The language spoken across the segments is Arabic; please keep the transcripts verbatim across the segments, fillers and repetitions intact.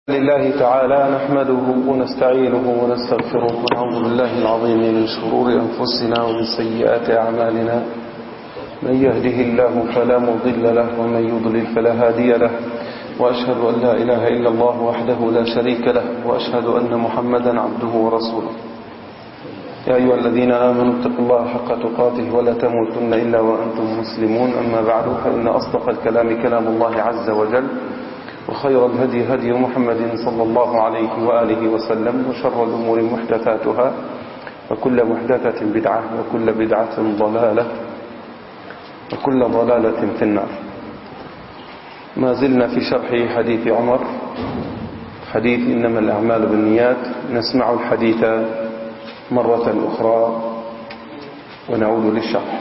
لله تعالى نحمده ونستعينه ونستغفره ونعوذ بالله العظيم من شرور أنفسنا ومن سيئات أعمالنا. من يهده الله فلا مضل له ومن يضلل فلا هادي له، وأشهد أن لا إله إلا الله وحده لا شريك له، وأشهد أن محمدا عبده ورسوله. يا أيها الذين آمنوا اتقوا الله حق تقاته ولا تموتن إلا وأنتم مسلمون. أما بعد، فإن أصدق الكلام كلام الله عز وجل، وخير الهدي هدي محمد صلى الله عليه وآله وسلم، وشر الأمور محدثاتها، وكل محدثة بدعة، وكل بدعة ضلالة، وكل ضلالة في النار. ما زلنا في شرح حديث عمر، حديث إنما الأعمال بالنيات. نسمع الحديث مرة أخرى ونعود للشرح.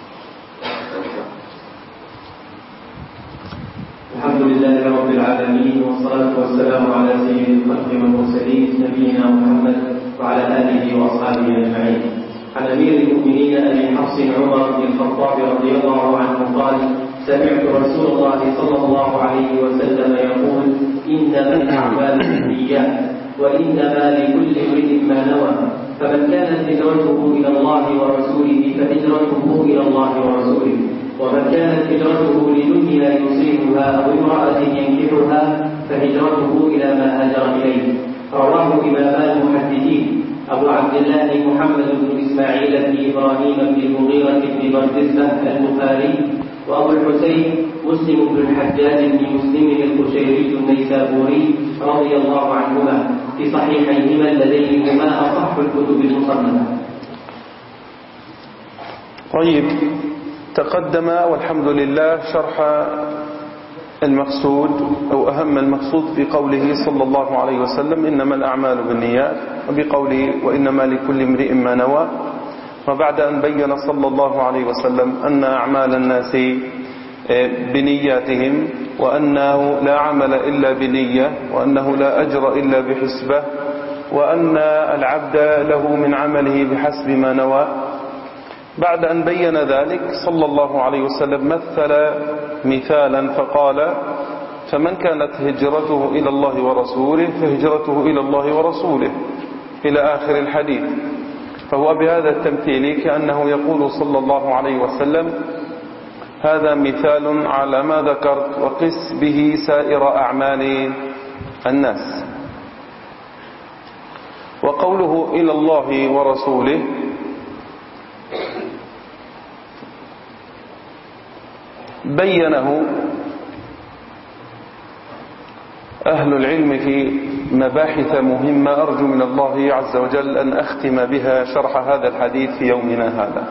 الحمد لله رب العالمين، والصلاة والسلام على سيد الخلق والمرسلين نبينا محمد وعلى آله وأصحابه أجمعين. عن أمير المؤمنين أبي حفص عمر بن الخطاب رضي الله عنه قال: سمعت رسول الله صلى الله عليه وسلم يقول: إنما الأعمال بالنيات وإنما لكل امرئ ما نوى، فمن كانت هجرته إلى الله ورسوله فهجرته إلى الله ورسوله، ومن كانت هجرته لدنيا يصيبها أو امرأة ينكحها فهجرته إلى ما هاجر إليه. رواه إمامان المحدثين أبو عبد الله محمد بن إسماعيل بن إبراهيم بن المغيرة بن بردزبة البخاري، وأبو الحسين مسلم بن الحجاج بن مسلم القشيري النيسابوري رضي الله عنهما في صحيحيهما اللذين هما أصح الكتب المصنفة. طيب، تقدم والحمد لله شرح المقصود أو أهم المقصود في قوله صلى الله عليه وسلم: إنما الأعمال بالنيات، وبقوله: وإنما لكل امرئ ما نوى. وبعد أن بين صلى الله عليه وسلم أن أعمال الناس بنياتهم، وأنه لا عمل إلا بنية، وأنه لا أجر إلا بحسبة، وأن العبد له من عمله بحسب ما نوى، بعد أن بين ذلك صلى الله عليه وسلم مثل مثالا فقال: فمن كانت هجرته إلى الله ورسوله فهجرته إلى الله ورسوله، إلى آخر الحديث. فهو بهذا التمثيل كأنه يقول صلى الله عليه وسلم: هذا مثال على ما ذكرت، وقس به سائر أعمال الناس. وقوله إلى الله ورسوله بينه أهل العلم في مباحث مهمة، أرجو من الله عز وجل أن أختم بها شرح هذا الحديث في يومنا هذا.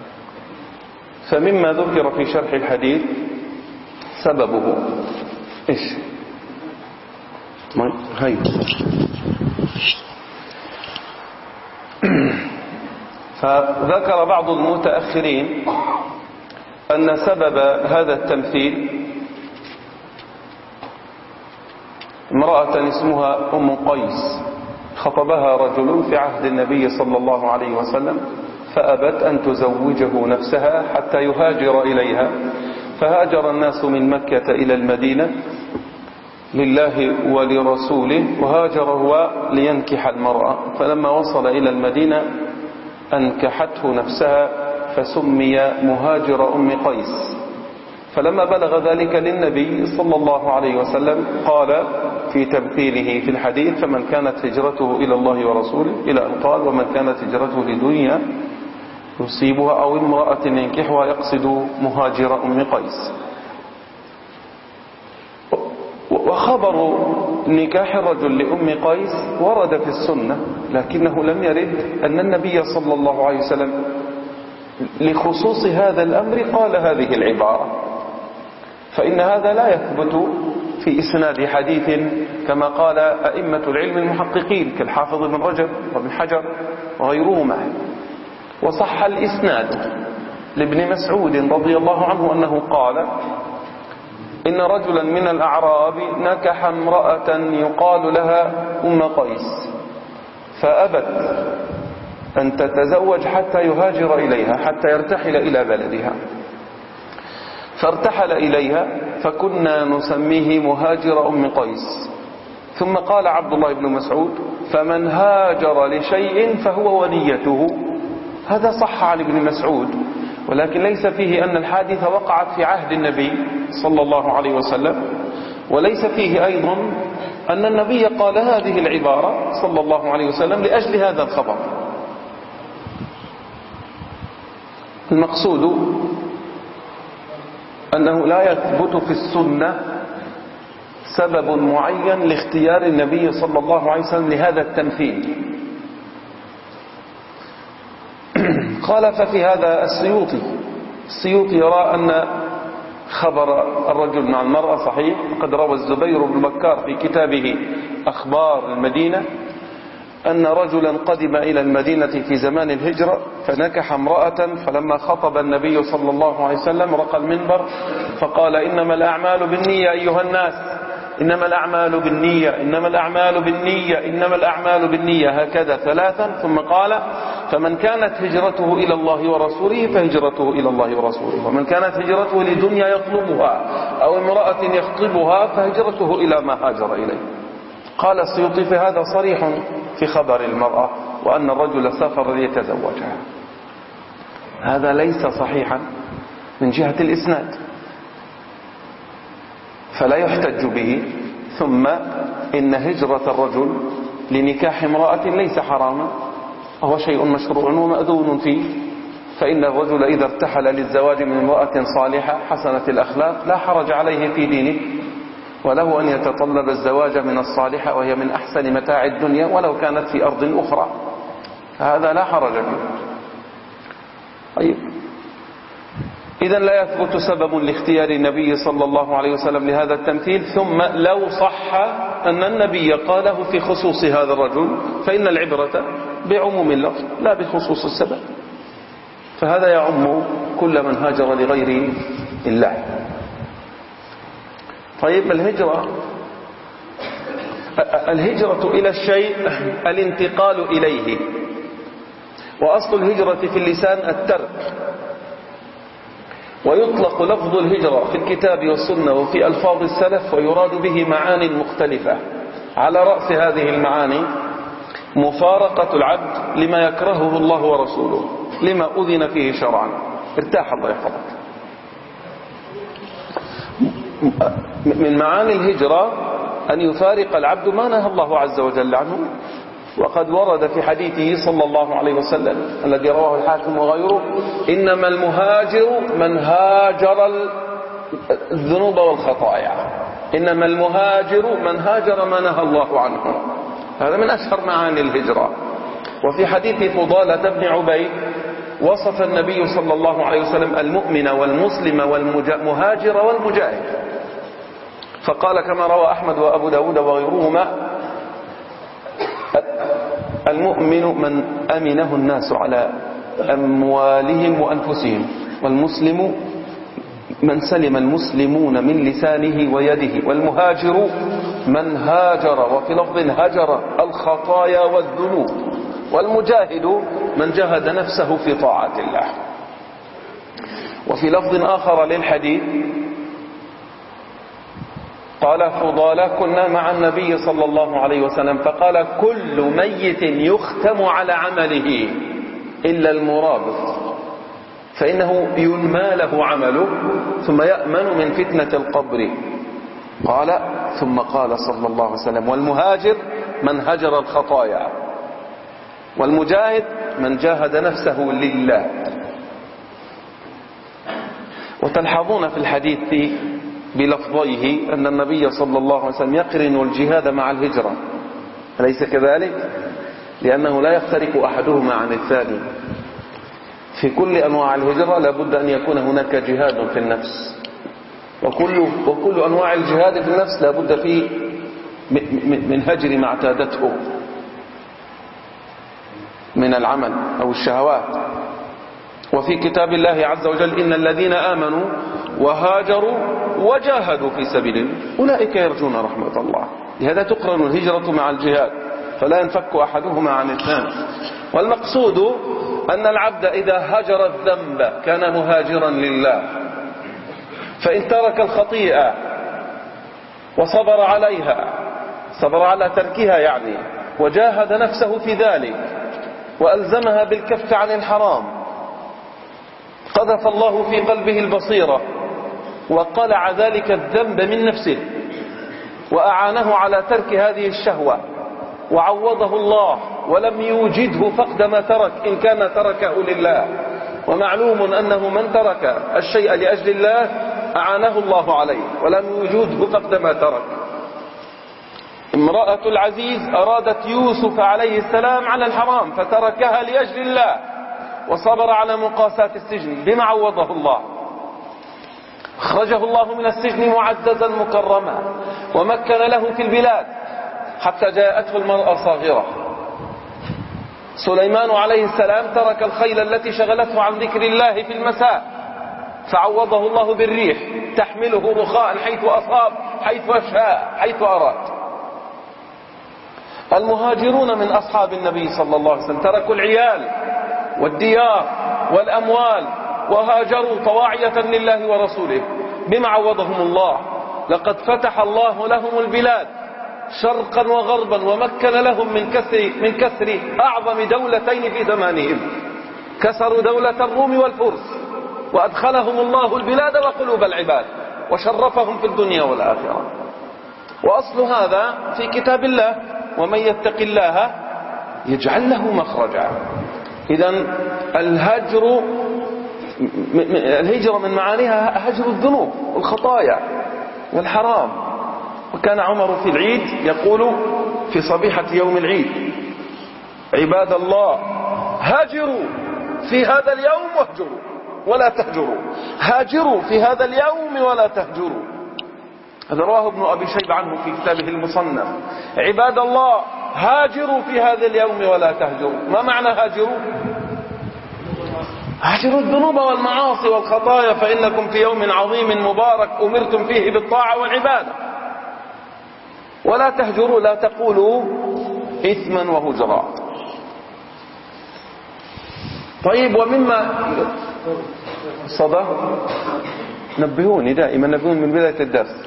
فمما ذكر في شرح الحديث سببه إيش؟ هاي فذكر بعض المتأخرين أن سبب هذا التمثيل امرأة اسمها أم قيس، خطبها رجل في عهد النبي صلى الله عليه وسلم، فأبت أن تزوجه نفسها حتى يهاجر إليها. فهاجر الناس من مكة إلى المدينة لله ولرسوله، وهاجر هو لينكح المرأة. فلما وصل إلى المدينة أنكحته نفسها، فسمي مهاجر أم قيس. فلما بلغ ذلك للنبي صلى الله عليه وسلم قال في تمثيله في الحديث: فمن كانت هجرته إلى الله ورسوله، إلى أن قال: ومن كانت هجرته لدنيا يصيبها أو امرأة ينكحها، يقصد مهاجر أم قيس. وخبر نكاح الرجل لأم قيس ورد في السنة، لكنه لم يرد أن النبي صلى الله عليه وسلم لخصوص هذا الأمر قال هذه العبارة، فإن هذا لا يثبت في إسناد حديث كما قال أئمة العلم المحققين كالحافظ بن رجب وابن حجر وغيرهما. وصح الإسناد لابن مسعود رضي الله عنه أنه قال: إن رجلا من الأعراب نكح امرأة يقال لها أم قيس، فأبت أن تتزوج حتى يهاجر إليها، حتى يرتحل إلى بلدها. فارتحل إليها، فكنا نسميه مهاجر أم قيس. ثم قال عبد الله بن مسعود فمن هاجر لشيء فهو ونيته. هذا صح عن ابن مسعود، ولكن ليس فيه أن الحادثة وقعت في عهد النبي صلى الله عليه وسلم، وليس فيه أيضا أن النبي قال هذه العبارة صلى الله عليه وسلم لأجل هذا الخبر. المقصود أنه لا يثبت في السنة سبب معين لاختيار النبي صلى الله عليه وسلم لهذا التمثيل. قال ففي هذا السيوطي السيوطي يرى أن خبر الرجل مع المرأة صحيح، قد روى الزبير بن بكار في كتابه أخبار المدينة أن رجلا قدم إلى المدينة في زمان الهجرة فنكح امرأة، فلما خطب النبي صلى الله عليه وسلم رقى المنبر فقال إنما الأعمال بالنية أيها الناس، إنما الأعمال بالنية، إنما الأعمال بالنية، إنما الأعمال بالنية، هكذا ثلاثا، ثم قال فمن كانت هجرته إلى الله ورسوله فهجرته إلى الله ورسوله، ومن كانت هجرته لدنيا يطلبها أو امرأة يخطبها فهجرته إلى ما هاجر إليه. قال السيوطي في هذا صريح في خبر المرأة وأن الرجل سافر ليتزوجها. هذا ليس صحيحا من جهة الإسناد فلا يحتج به. ثم إن هجرة الرجل لنكاح امرأة ليس حراما، وهو شيء مشروع ومأذون فيه، فإن الرجل إذا ارتحل للزواج من امرأة صالحة حسنة الأخلاق لا حرج عليه في دينه، وله أن يتطلب الزواج من الصالحة وهي من أحسن متاع الدنيا ولو كانت في أرض أخرى، هذا لا حرج فيه. طيب، إذن لا يثبت سبب لاختيار النبي صلى الله عليه وسلم لهذا التمثيل. ثم لو صح أن النبي قاله في خصوص هذا الرجل فإن العبرة بعموم اللفظ لا بخصوص السبب، فهذا يعم كل من هاجر لغير الله. طيب، الهجرة الهجرة إلى الشيء الانتقال إليه، وأصل الهجرة في اللسان الترك، ويطلق لفظ الهجرة في الكتاب والسنة وفي ألفاظ السلف ويراد به معان مختلفة. على رأس هذه المعاني مفارقة العبد لما يكرهه الله ورسوله، لما أذن فيه شرعا. ارتاح الله يحفظك. من معاني الهجرة أن يفارق العبد ما نهى الله عز وجل عنه، وقد ورد في حديثه صلى الله عليه وسلم الذي رواه الحاكم وغيره إنما المهاجر من هاجر الذنوب والخطايا، إنما المهاجر من هاجر ما نهى الله عنه. هذا من أشهر معاني الهجرة. وفي حديث فضالة بن عبيد وصف النبي صلى الله عليه وسلم المؤمن والمسلم والمهاجر والمجاهد، فقال كما روى أحمد وأبو داود وغيرهما المؤمن من أمنه الناس على أموالهم وأنفسهم، والمسلم من سلم المسلمون من لسانه ويده، والمهاجر من هاجر، وفي لفظ هجر الخطايا والذنوب، والمجاهد من جاهد نفسه في طاعة الله. وفي لفظ آخر للحديث قال فضالة كنا مع النبي صلى الله عليه وسلم فقال كل ميت يختم على عمله إلا المرابط فإنه ينمى له عمله ثم يأمن من فتنة القبر. قال ثم قال صلى الله عليه وسلم والمهاجر من هجر الخطايا، والمجاهد من جاهد نفسه لله. وتلحظون في الحديث بلفظيه أن النبي صلى الله عليه وسلم يقرن الجهاد مع الهجرة، أليس كذلك؟ لأنه لا يفترق أحدهما عن الثاني. في كل أنواع الهجرة لابد أن يكون هناك جهاد في النفس، وكل, وكل أنواع الجهاد في النفس لابد فيه من هجر ما اعتادته من العمل أو الشهوات. وفي كتاب الله عز وجل إن الذين آمنوا وهاجروا وجاهدوا في سبيل الله أولئك يرجون رحمة الله. لهذا تقرن الهجرة مع الجهاد فلا ينفك أحدهما عن الثاني. والمقصود أن العبد إذا هجر الذنب كان مهاجرا لله، فإن ترك الخطيئة وصبر عليها صبر على تركها يعني، وجاهد نفسه في ذلك وألزمها بالكف عن الحرام، قذف الله في قلبه البصيرة وقلع ذلك الذنب من نفسه وأعانه على ترك هذه الشهوة، وعوضه الله ولم يوجده فقد ما ترك إن كان تركه لله. ومعلوم أنه من ترك الشيء لأجل الله أعانه الله عليه ولم يوجده فقد ما ترك. امرأة العزيز أرادت يوسف عليه السلام على الحرام فتركها لأجل الله وصبر على مقاساة السجن بما عوضه الله. أخرجه الله من السجن معززا مكرما ومكن له في البلاد حتى جاءته المرأة صاغرة. سليمان عليه السلام ترك الخيل التي شغلته عن ذكر الله في المساء فعوضه الله بالريح تحمله رخاء حيث أصاب حيث أشاء حيث أراد. المهاجرون من أصحاب النبي صلى الله عليه وسلم تركوا العيال والديار والأموال وهاجروا طواعية لله ورسوله بما عوضهم الله. لقد فتح الله لهم البلاد شرقا وغربا ومكن لهم من كسر, من كسر أعظم دولتين في زمانهم. كسروا دولة الروم والفرس وأدخلهم الله البلاد وقلوب العباد وشرفهم في الدنيا والآخرة. وأصل هذا في كتاب الله: ومن يتق الله يجعل له مخرجا. إذن الهجر الهجرة من معانيها هجر الذنوب والخطايا والحرام. وكان عمر في العيد يقول في صبيحة يوم العيد: عباد الله هاجروا في هذا اليوم واهجروا ولا تهجروا، هاجروا في هذا اليوم ولا تهجروا. هذا رواه ابن أبي شيبة عنه في كتابه المصنف: عباد الله هاجروا في هذا اليوم ولا تهجروا. ما معنى هاجروا؟ هاجروا الذنوب والمعاصي والخطايا فإنكم في يوم عظيم مبارك أمرتم فيه بالطاعة والعبادة. ولا تهجروا لا تقولوا إثما وهجرا. طيب، ومما صدى نبهوني دائما نبهون من بداية الدرس.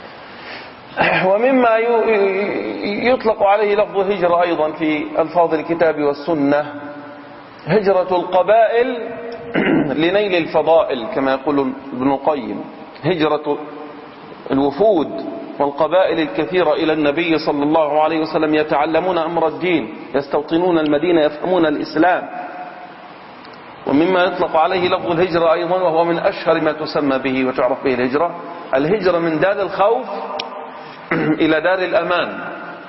ومما يطلق عليه لفظ هجرة أيضا في ألفاظ الكتاب والسنة هجرة القبائل لنيل الفضائل كما يقول ابن القيم، هجرة الوفود والقبائل الكثيرة إلى النبي صلى الله عليه وسلم يتعلمون أمر الدين، يستوطنون المدينة، يفهمون الإسلام. ومما يطلق عليه لفظ الهجرة أيضا وهو من أشهر ما تسمى به وتعرف به الهجرة، الهجرة من دار الخوف إلى دار الأمان،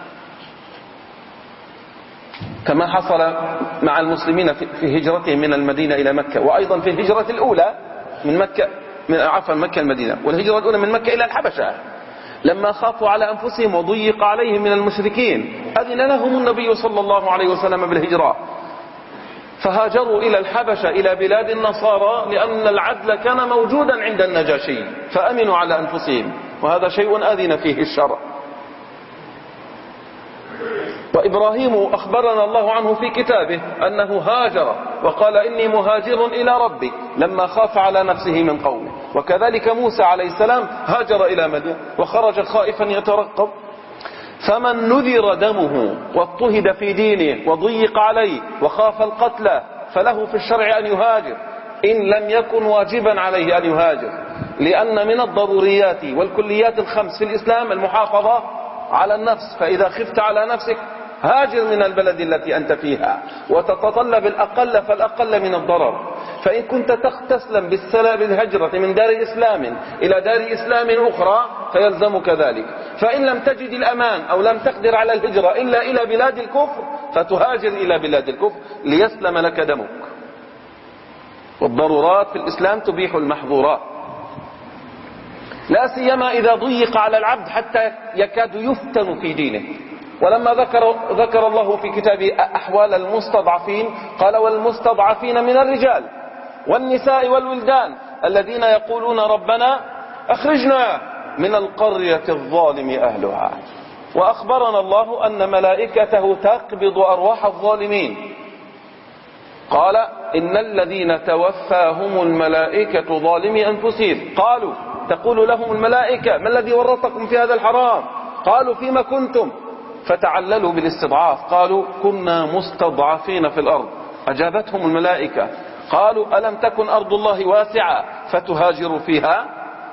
كما حصل مع المسلمين في هجرتهم من المدينة إلى مكة، وأيضا في الهجرة الأولى من مكة من عفوا مكة المدينة، والهجرة الأولى من مكة إلى الحبشة لما خافوا على أنفسهم وضيق عليهم من المشركين أذن لهم النبي صلى الله عليه وسلم بالهجرة فهاجروا إلى الحبشة إلى بلاد النصارى لأن العدل كان موجودا عند النجاشي فأمنوا على أنفسهم، وهذا شيء أذن فيه الشرع. وإبراهيم أخبرنا الله عنه في كتابه أنه هاجر وقال إني مهاجر إلى ربي لما خاف على نفسه من قومه. وكذلك موسى عليه السلام هاجر إلى مدين وخرج خائفا يترقب. فمن نذر دمه واضطهد في دينه وضيق عليه وخاف القتل فله في الشرع أن يهاجر إن لم يكن واجبا عليه أن يهاجر، لأن من الضروريات والكليات الخمس في الإسلام المحافظة على النفس، فإذا خفت على نفسك هاجر من البلد التي أنت فيها وتتطلب الأقل فالأقل من الضرر. فإن كنت تستسلم بالسلام بالهجرة من دار إسلام إلى دار إسلام أخرى فيلزمك ذلك. فإن لم تجد الأمان أو لم تقدر على الهجرة إلا إلى بلاد الكفر فتهاجر إلى بلاد الكفر ليسلم لك دمك. والضرورات في الإسلام تبيح المحظورات، لا سيما إذا ضيق على العبد حتى يكاد يفتن في دينه. ولما ذكر, ذكر الله في كتابه أحوال المستضعفين قال: والمستضعفين من الرجال والنساء والولدان الذين يقولون ربنا أخرجنا من القرية الظالم أهلها. وأخبرنا الله أن ملائكته تقبض أرواح الظالمين، قال: إن الذين توفاهم الملائكة ظالمي أنفسهم قالوا تقول لهم الملائكة: ما الذي ورطكم في هذا الحرام؟ قالوا فيما كنتم؟ فتعللوا بالاستضعاف، قالوا كنا مستضعفين في الأرض. أجابتهم الملائكة قالوا ألم تكن أرض الله واسعة فتهاجروا فيها؟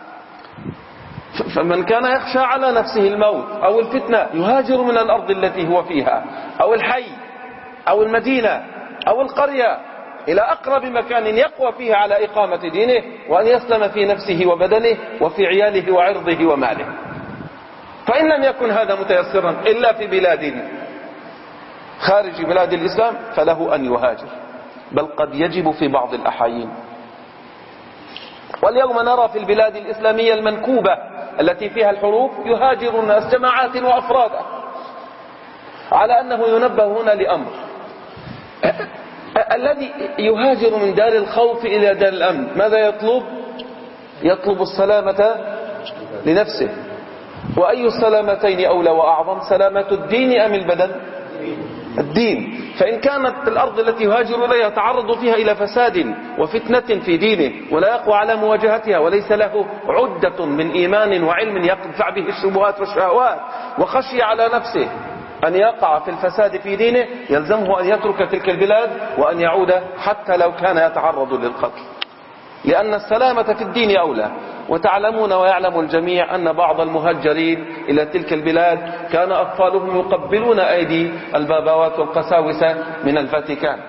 فمن كان يخشى على نفسه الموت أو الفتنة يهاجر من الأرض التي هو فيها أو الحي أو المدينة أو القرية إلى أقرب مكان يقوى فيه على إقامة دينه، وأن يسلم في نفسه وبدنه وفي عياله وعرضه وماله. فإن لم يكن هذا متيسرا إلا في بلاد خارج بلاد الإسلام فله أن يهاجر، بل قد يجب في بعض الأحايين. واليوم نرى في البلاد الإسلامية المنكوبة التي فيها الحروب يهاجر الناس جماعات وأفرادا، على أنه ينبه هنا لأمر. الذي يهاجر من دار الخوف إلى دار الأمن ماذا يطلب؟ يطلب السلامة لنفسه. وأي السلامتين أولى وأعظم، سلامة الدين أم البدن؟ الدين. فإن كانت الأرض التي يهاجر إليها يتعرض فيها إلى فساد وفتنة في دينه ولا يقوى على مواجهتها وليس له عدة من إيمان وعلم يدفع به الشبهات والشهوات، وخشي على نفسه أن يقع في الفساد في دينه، يلزمه أن يترك تلك البلاد وأن يعود حتى لو كان يتعرض للقتل، لأن السلامة في الدين أولى. وتعلمون ويعلم الجميع أن بعض المهجرين إلى تلك البلاد كان أطفالهم يقبلون أيدي البابوات والقساوسة من الفاتيكان،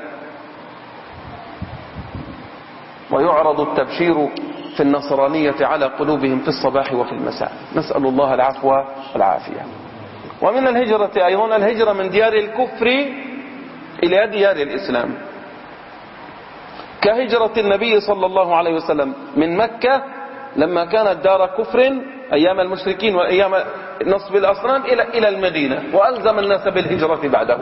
ويعرض التبشير في النصرانية على قلوبهم في الصباح وفي المساء. نسأل الله العفو والعافية. ومن الهجرة أيضا الهجرة من ديار الكفر إلى ديار الإسلام، كهجرة النبي صلى الله عليه وسلم من مكة لما كانت دار كفر أيام المشركين وأيام نصب الأصنام إلى إلى المدينة، وألزم الناس بالهجرة بعده.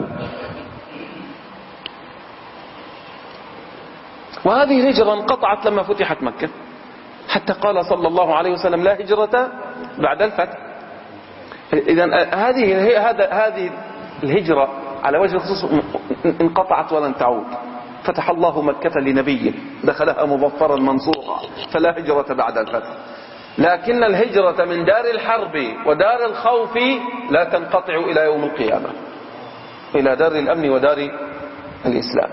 وهذه الهجرة انقطعت لما فتحت مكة، حتى قال صلى الله عليه وسلم لا هجرة بعد الفتح. إذن هذه هذا هذه الهجرة على وجه الخصوص انقطعت ولن تعود. فتح الله مكة لنبيه دخلها مظفرا منصورا، فلا هجرة بعد الفتح. لكن الهجرة من دار الحرب ودار الخوف لا تنقطع إلى يوم القيامة إلى دار الأمن ودار الإسلام.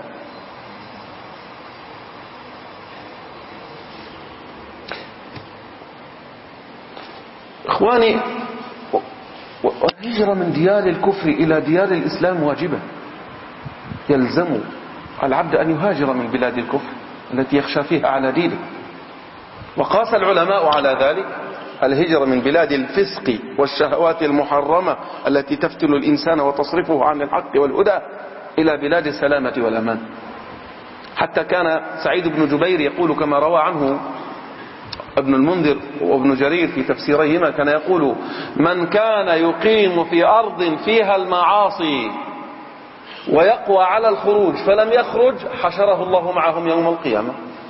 إخواني، والهجرة من ديار الكفر إلى ديار الإسلام واجبة، يلزم العبد أن يهاجر من بلاد الكفر التي يخشى فيها على دينه. وقاس العلماء على ذلك الهجرة من بلاد الفسق والشهوات المحرمة التي تفتن الإنسان وتصرفه عن الحق والهدى إلى بلاد السلامة والأمان. حتى كان سعيد بن جبير يقول كما روى عنه ابن المنذر وابن جرير في تفسيرهما، كان يقول من كان يقيم في أرض فيها المعاصي ويقوى على الخروج فلم يخرج حشره الله معهم يوم القيامة.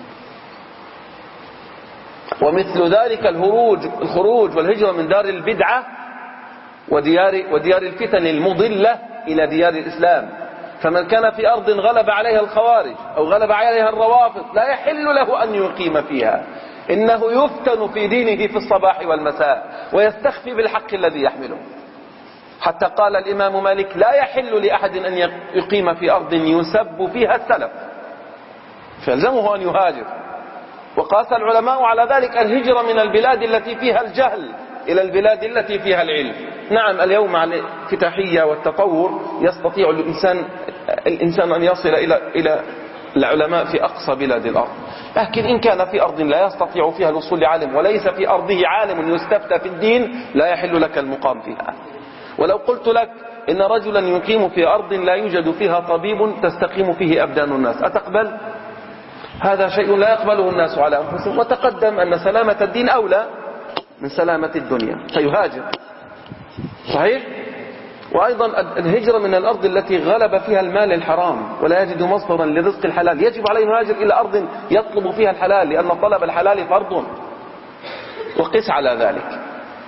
ومثل ذلك الهروج الخروج والهجرة من دار البدعة وديار, وديار الفتن المضلة إلى ديار الإسلام. فمن كان في أرض غلب عليها الخوارج أو غلب عليها الروافض لا يحل له أن يقيم فيها، إنه يفتن في دينه في الصباح والمساء ويستخفي بالحق الذي يحمله. حتى قال الإمام مالك لا يحل لأحد أن يقيم في أرض يسب فيها السلف، فيلزمه أن يهاجر. وقاس العلماء على ذلك الهجرة من البلاد التي فيها الجهل إلى البلاد التي فيها العلم. نعم، اليوم مع الانفتاحية والتطور يستطيع الإنسان, الإنسان أن يصل إلى, إلى العلماء في أقصى بلاد الأرض، لكن إن كان في أرض لا يستطيع فيها الوصول لعالم وليس في أرضه عالم يستفتى في الدين لا يحل لك المقام فيها. ولو قلت لك إن رجلا يقيم في أرض لا يوجد فيها طبيب تستقيم فيه أبدان الناس، أتقبل؟ هذا شيء لا يقبله الناس على أنفسهم. وتقدم أن سلامة الدين أولى من سلامة الدنيا، فيهاجر. صحيح؟ وأيضا الهجرة من الأرض التي غلب فيها المال الحرام ولا يجد مصدرا لرزق الحلال، يجب عليه يهاجر إلى أرض يطلب فيها الحلال، لأن طلب الحلال فرض. وقس على ذلك.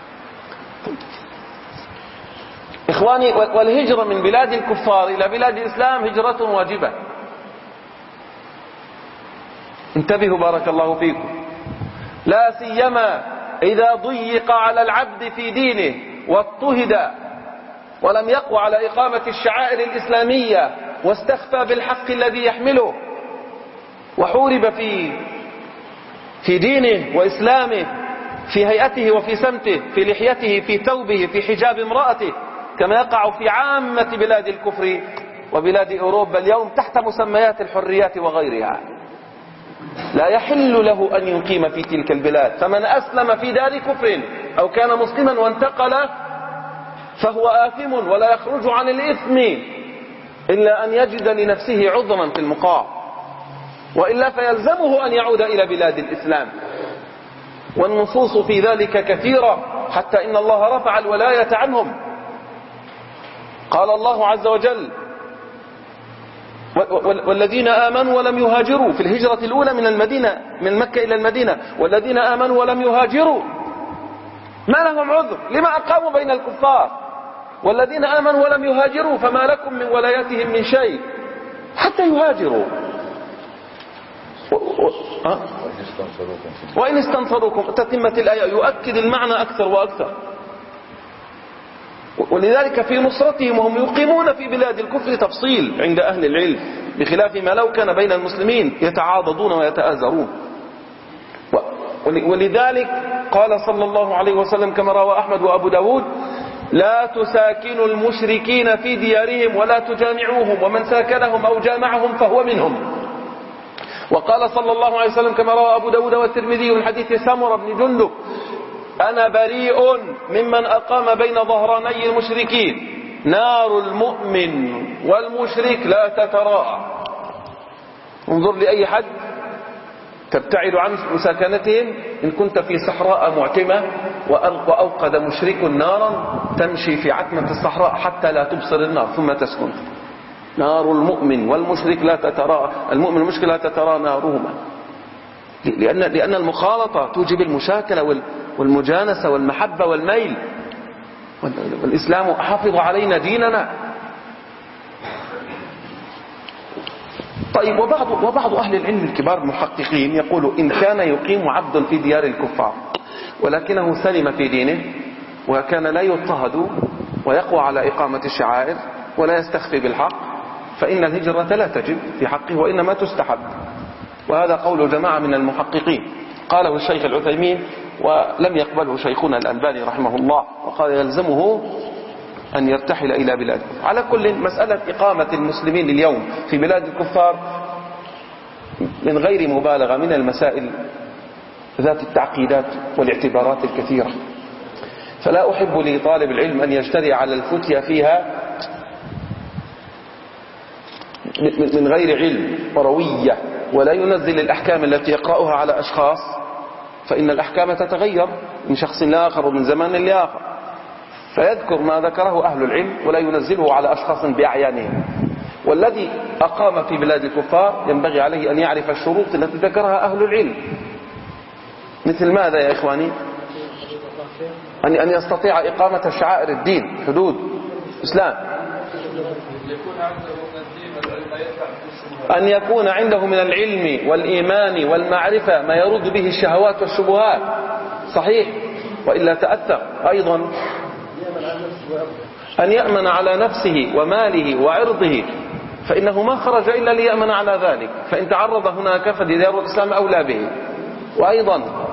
إخواني، والهجرة من بلاد الكفار إلى بلاد الإسلام هجرة واجبة. انتبهوا بارك الله فيكم، لا سيما إذا ضيق على العبد في دينه واضطهد ولم يقوى على إقامة الشعائر الإسلامية واستخفى بالحق الذي يحمله وحورب في في دينه وإسلامه، في هيئته وفي سمته، في لحيته، في ثوبه، في حجاب امرأته، كما يقع في عامة بلاد الكفر وبلاد أوروبا اليوم تحت مسميات الحريات وغيرها. لا يحل له أن يقيم في تلك البلاد. فمن أسلم في دار كفر أو كان مسلما وانتقل فهو آثم ولا يخرج عن الإثم إلا أن يجد لنفسه عذرا في المقام، وإلا فيلزمه أن يعود إلى بلاد الإسلام. والنصوص في ذلك كثيرة، حتى إن الله رفع الولاية عنهم. قال الله عز وجل: والذين آمنوا ولم يهاجروا، في الهجرة الأولى من المدينة من مكة إلى المدينة، والذين آمنوا ولم يهاجروا ما لهم عذر، لما أقاموا بين الكفار. والذين آمنوا ولم يهاجروا فما لكم من ولايتهم من شيء حتى يهاجروا. وإن استنصروكم، تتمة الآية يؤكد المعنى أكثر وأكثر. ولذلك في نصرتهم وهم يقيمون في بلاد الكفر تفصيل عند أهل العلم، بخلاف ما لو كان بين المسلمين يتعاضدون ويتآزرون. ولذلك قال صلى الله عليه وسلم كما روى أحمد وأبو داود: لا تساكنوا المشركين في ديارهم ولا تجامعوهم، ومن ساكنهم أو جامعهم فهو منهم. وقال صلى الله عليه وسلم كما روى أبو داود والترمذي من حديث سمرة بن جندب: أنا بريء ممن أقام بين ظهراني المشركين، نار المؤمن والمشرك لا تتراءى. انظر لأي حد تبتعد عن مساكنتهم. إن كنت في صحراء معتمة وأوقد مشرك نارا، تمشي في عتمة الصحراء حتى لا تبصر النار ثم تسكن. نار المؤمن والمشرك لا تتراءى، المؤمن والمشرك لا تتراءى نارهما، لأن لأن المخالطة توجب المشاكلة والمجانسة والمحبة والميل. والإسلام حافظ علينا ديننا. طيب، وبعض وبعض أهل العلم الكبار المحققين يقول: إن كان يقيم عبد في ديار الكفار ولكنه سلم في دينه وكان لا يضطهد ويقوى على إقامة الشعائر ولا يستخفي بالحق، فإن الهجرة لا تجب في حقه وإنما تستحب. وهذا قول جماعة من المحققين، قاله الشيخ العثيمين ولم يقبله شيخنا الألباني رحمه الله، وقال يلزمه أن يرتحل إلى بلاده. على كل، مسألة إقامة المسلمين اليوم في بلاد الكفار من غير مبالغة من المسائل ذات التعقيدات والاعتبارات الكثيرة، فلا أحب لطالب العلم أن يجتري على الفتية فيها من غير علم وروية، ولا ينزل الأحكام التي يقرأها على أشخاص، فإن الأحكام تتغير من شخص لآخر ومن زمان لآخر، فيذكر ما ذكره أهل العلم ولا ينزله على أشخاص بأعيانهم. والذي أقام في بلاد الكفار ينبغي عليه أن يعرف الشروط التي ذكرها أهل العلم. مثل ماذا يا إخواني؟ أن يستطيع إقامة شعائر الدين، حدود الإسلام، أن يكون عنده من العلم والإيمان والمعرفة ما يرد به الشهوات والشبهات، صحيح، وإلا تأثر. أيضا أن يأمن على نفسه وماله وعرضه، فإنه ما خرج إلا ليأمن على ذلك، فإن تعرض هناك فديار الإسلام أولى به. وأيضا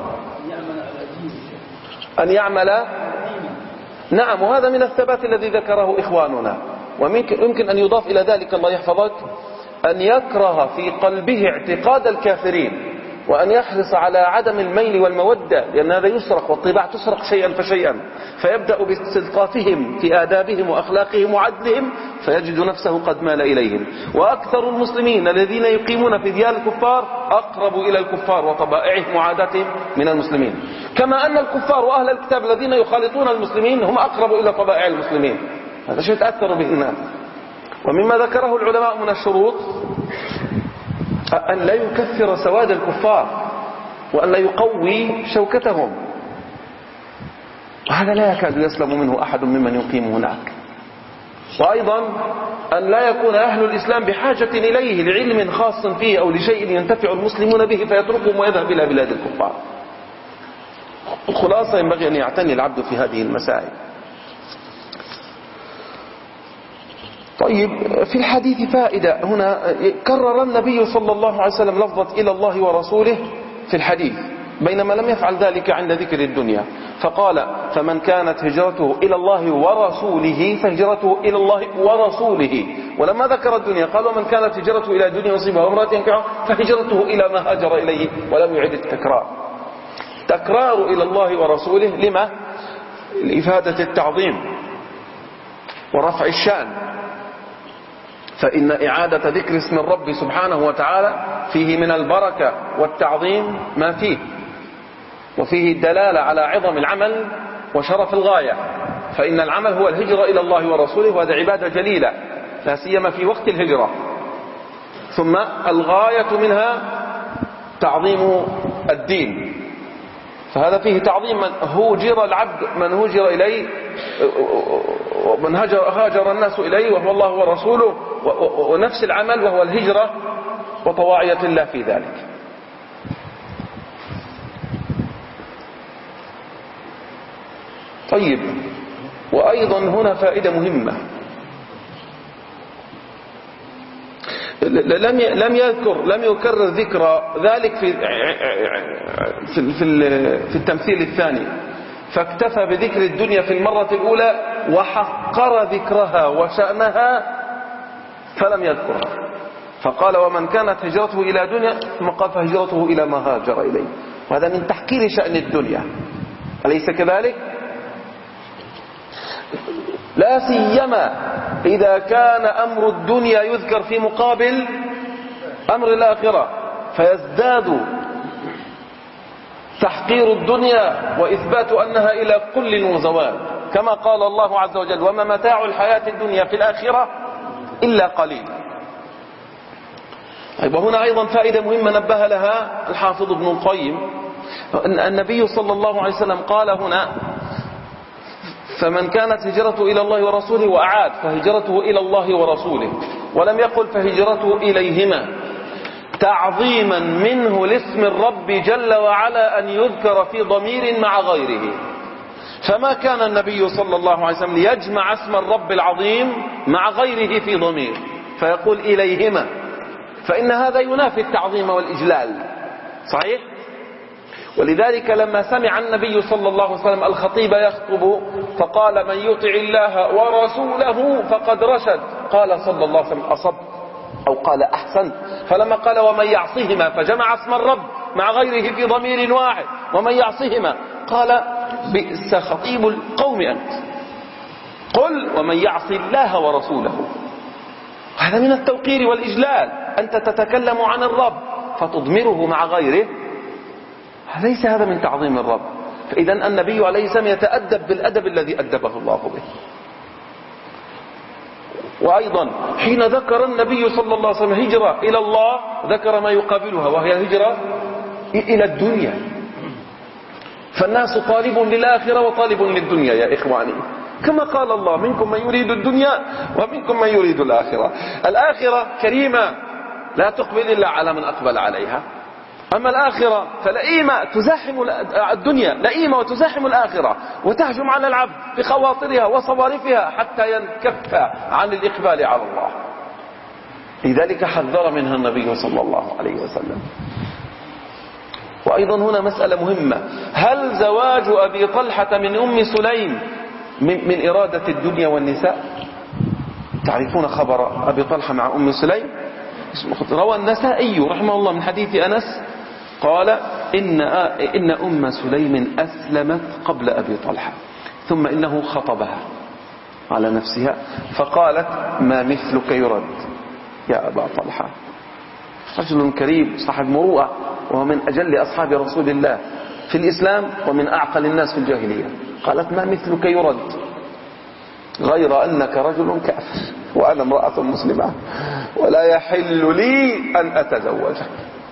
أن يعمل، نعم، وهذا من الثبات الذي ذكره إخواننا. ويمكن أن يضاف إلى ذلك، الله يحفظك، أن يكره في قلبه اعتقاد الكافرين، وأن يحرص على عدم الميل والمودة، لأن هذا يسرق، والطباع تسرق شيئا فشيئا، فيبدأ باستلطافهم في آدابهم وأخلاقهم وعدلهم، فيجد نفسه قد مال إليهم. وأكثر المسلمين الذين يقيمون في ديار الكفار أقرب إلى الكفار وطبائعهم وعاداتهم من المسلمين، كما أن الكفار وأهل الكتاب الذين يخالطون المسلمين هم أقرب إلى طبائع المسلمين. هذا شيء تأثر به الناس. ومما ذكره العلماء من الشروط أن لا يكثر سواد الكفار، وأن لا يقوي شوكتهم، هذا لا يكاد يسلم منه أحد ممن يقيم هناك. وأيضا أن لا يكون أهل الإسلام بحاجة إليه لعلم خاص فيه أو لشيء ينتفع المسلمون به فيتركهم ويذهب إلى بلاد الكفار. الخلاصة، ينبغي أن يعتني العبد في هذه المسائل. طيب، في الحديث فائدة هنا. كرر النبي صلى الله عليه وسلم لفظة إلى الله ورسوله في الحديث، بينما لم يفعل ذلك عند ذكر الدنيا، فقال فمن كانت هجرته إلى الله ورسوله فهجرته إلى الله ورسوله. ولما ذكر الدنيا قال ومن كانت هجرته إلى دنيا يصيبها وامرأة ينكحها فهجرته إلى ما هاجر إليه، ولم يعد التكرار. تكرار إلى الله ورسوله لما؟ لإفادة التعظيم ورفع الشأن، فإن إعادة ذكر اسم الرب سبحانه وتعالى فيه من البركة والتعظيم ما فيه، وفيه الدلالة على عظم العمل وشرف الغاية، فإن العمل هو الهجرة إلى الله ورسوله، وهذا عبادة جليلة لا سيما في وقت الهجرة. ثم الغاية منها تعظيم الدين، فهذا فيه تعظيم من هوجر العبد، من هوجر إليه، من هاجر, هاجر الناس إليه وهو الله ورسوله، ونفس العمل وهو الهجرة وطواعية الله في ذلك. طيب، وأيضا هنا فائدة مهمة. لم لم يذكر لم يكرر ذكر ذلك في في في التمثيل الثاني، فاكتفى بذكر الدنيا في المرة الأولى وحقر ذكرها وشأنها فلم يذكرها، فقال ومن كانت هجرته إلى دنيا، ثم قال فهجرته إلى ما هاجر إليه، وهذا من تحقير شأن الدنيا، أليس كذلك؟ لا سيما إذا كان أمر الدنيا يذكر في مقابل أمر الآخرة، فيزداد تحقير الدنيا وإثبات أنها إلى كل وزوال، كما قال الله عز وجل وما متاع الحياة الدنيا في الآخرة إلا قليل. طيب، وهنا أيضا فائدة مهمة نبه لها الحافظ ابن القيم. النبي صلى الله عليه وسلم قال هنا فمن كانت هجرته إلى الله ورسوله، وأعاد فهجرته إلى الله ورسوله، ولم يقل فهجرته إليهما، تعظيما منه لاسم الرب جل وعلا أن يذكر في ضمير مع غيره. فما كان النبي صلى الله عليه وسلم ليجمع اسم الرب العظيم مع غيره في ضمير فيقول إليهما، فإن هذا ينافي التعظيم والإجلال، صحيح؟ ولذلك لما سمع النبي صلى الله عليه وسلم الخطيب يخطب فقال من يطع الله ورسوله فقد رشد، قال صلى الله عليه وسلم أصب، أو قال أحسن. فلما قال ومن يعصهما فجمع اسم الرب مع غيره في ضمير واحد، ومن يعصهما، قال بئس خطيب القوم أنت، قل ومن يعص الله ورسوله. هذا من التوقير والإجلال، أنت تتكلم عن الرب فتضمره مع غيره، ليس هذا من تعظيم الرب. فإذا النبي عليه السلام يتأدب بالأدب الذي أدبه الله به. وأيضا حين ذكر النبي صلى الله عليه وسلم هجرة إلى الله ذكر ما يقابلها، وهي الهجرة إلى الدنيا. فالناس طالب للآخرة وطالب للدنيا يا إخواني، كما قال الله منكم من يريد الدنيا ومنكم من يريد الآخرة. الآخرة كريمة لا تقبل إلا على من أقبل عليها، أما الآخرة فلئيمة تزاحم الدنيا، لئيمة وتزاحم الآخرة وتهجم على العبد بخواطرها وصوارفها حتى ينكف عن الإقبال على الله. لذلك حذر منها النبي صلى الله عليه وسلم. وأيضا هنا مسألة مهمة، هل زواج أبي طلحة من أم سليم من, من إرادة الدنيا والنساء؟ تعرفون خبر أبي طلحة مع أم سليم؟ روى النسائي رحمه الله من حديث أنس قال إن, إن أم سليم أسلمت قبل أبي طلحة، ثم إنه خطبها على نفسها فقالت ما مثلك يرد يا أبا طلحة، رجل كريم صاحب مروءة، وهو من أجل أصحاب رسول الله في الإسلام ومن أعقل الناس في الجاهلية. قالت ما مثلك يرد غير أنك رجل كافر وأنا امرأة مسلمة ولا يحل لي أن أتزوجك.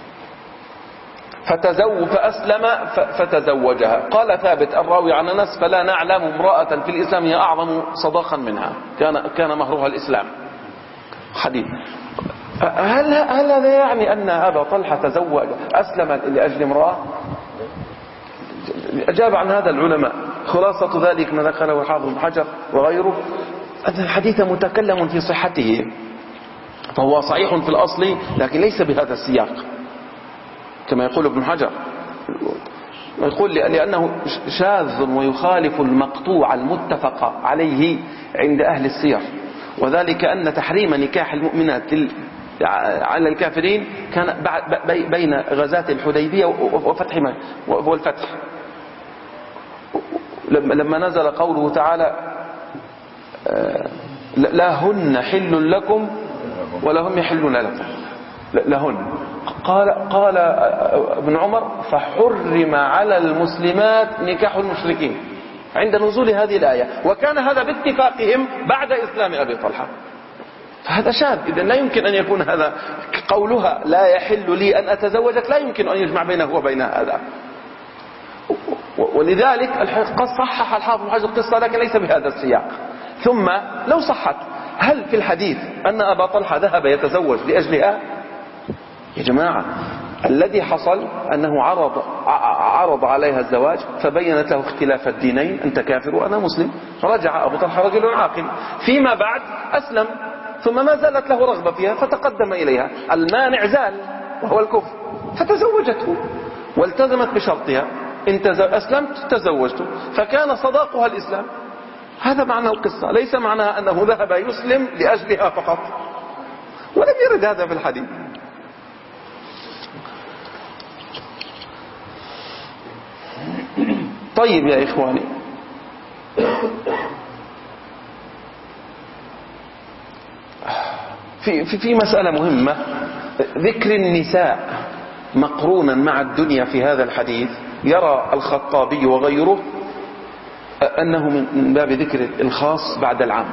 فتزوج فأسلم فتزوجها. قال ثابت الراوي عن أنس فلا نعلم امرأة في الإسلام هي أعظم صداقا منها، كان كان مهرها الإسلام. حديث. هل هل هذا يعني أن أبا طلحة تزوج أسلم لأجل امرأة؟ أجاب عن هذا العلماء. خلاصة ذلك ما ذكره الحافظ بن حجر وغيره هذا الحديث متكلم في صحته، فهو صحيح في الأصل لكن ليس بهذا السياق كما يقول ابن حجر، يقول لأنه شاذ ويخالف المقطوع المتفق عليه عند أهل السير، وذلك أن تحريم نكاح المؤمنات على الكافرين كان بين غزاة الحديبية وفتح والفتح، لما نزل قوله تعالى لا هن حل لكم ولا هم يحلون لكم لهن، قال قال ابن عمر فحرم على المسلمات نكاح المشركين عند نزول هذه الآية، وكان هذا باتفاقهم بعد إسلام أبي طلحة، فهذا شاذ. إذن لا يمكن أن يكون هذا قولها لا يحل لي أن أتزوجك لا يمكن أن يجمع بينه وبين هذا، ولذلك صحح الحافظ حجر القصة لكن ليس بهذا السياق. ثم لو صحت، هل في الحديث أن أبا طلحة ذهب يتزوج لأجلها؟ يا جماعة الذي حصل أنه عرض عرض عليها الزواج فبينت له اختلاف الدينين، أنت كافر وأنا مسلم، فرجع أبو طلحة رجل عاقل، فيما بعد أسلم ثم ما زالت له رغبة فيها فتقدم إليها، المانع زال وهو الكفر، فتزوجته والتزمت بشرطها، إن أسلمت تزوجته، فكان صداقها الإسلام. هذا معنى القصة، ليس معناها أنه ذهب يسلم لأجلها فقط، ولم يرد هذا في الحديث. طيب يا إخواني، في, في, في مسألة مهمة، ذكر النساء مقرونا مع الدنيا في هذا الحديث، يرى الخطابي وغيره أنه من باب ذكر الخاص بعد العام،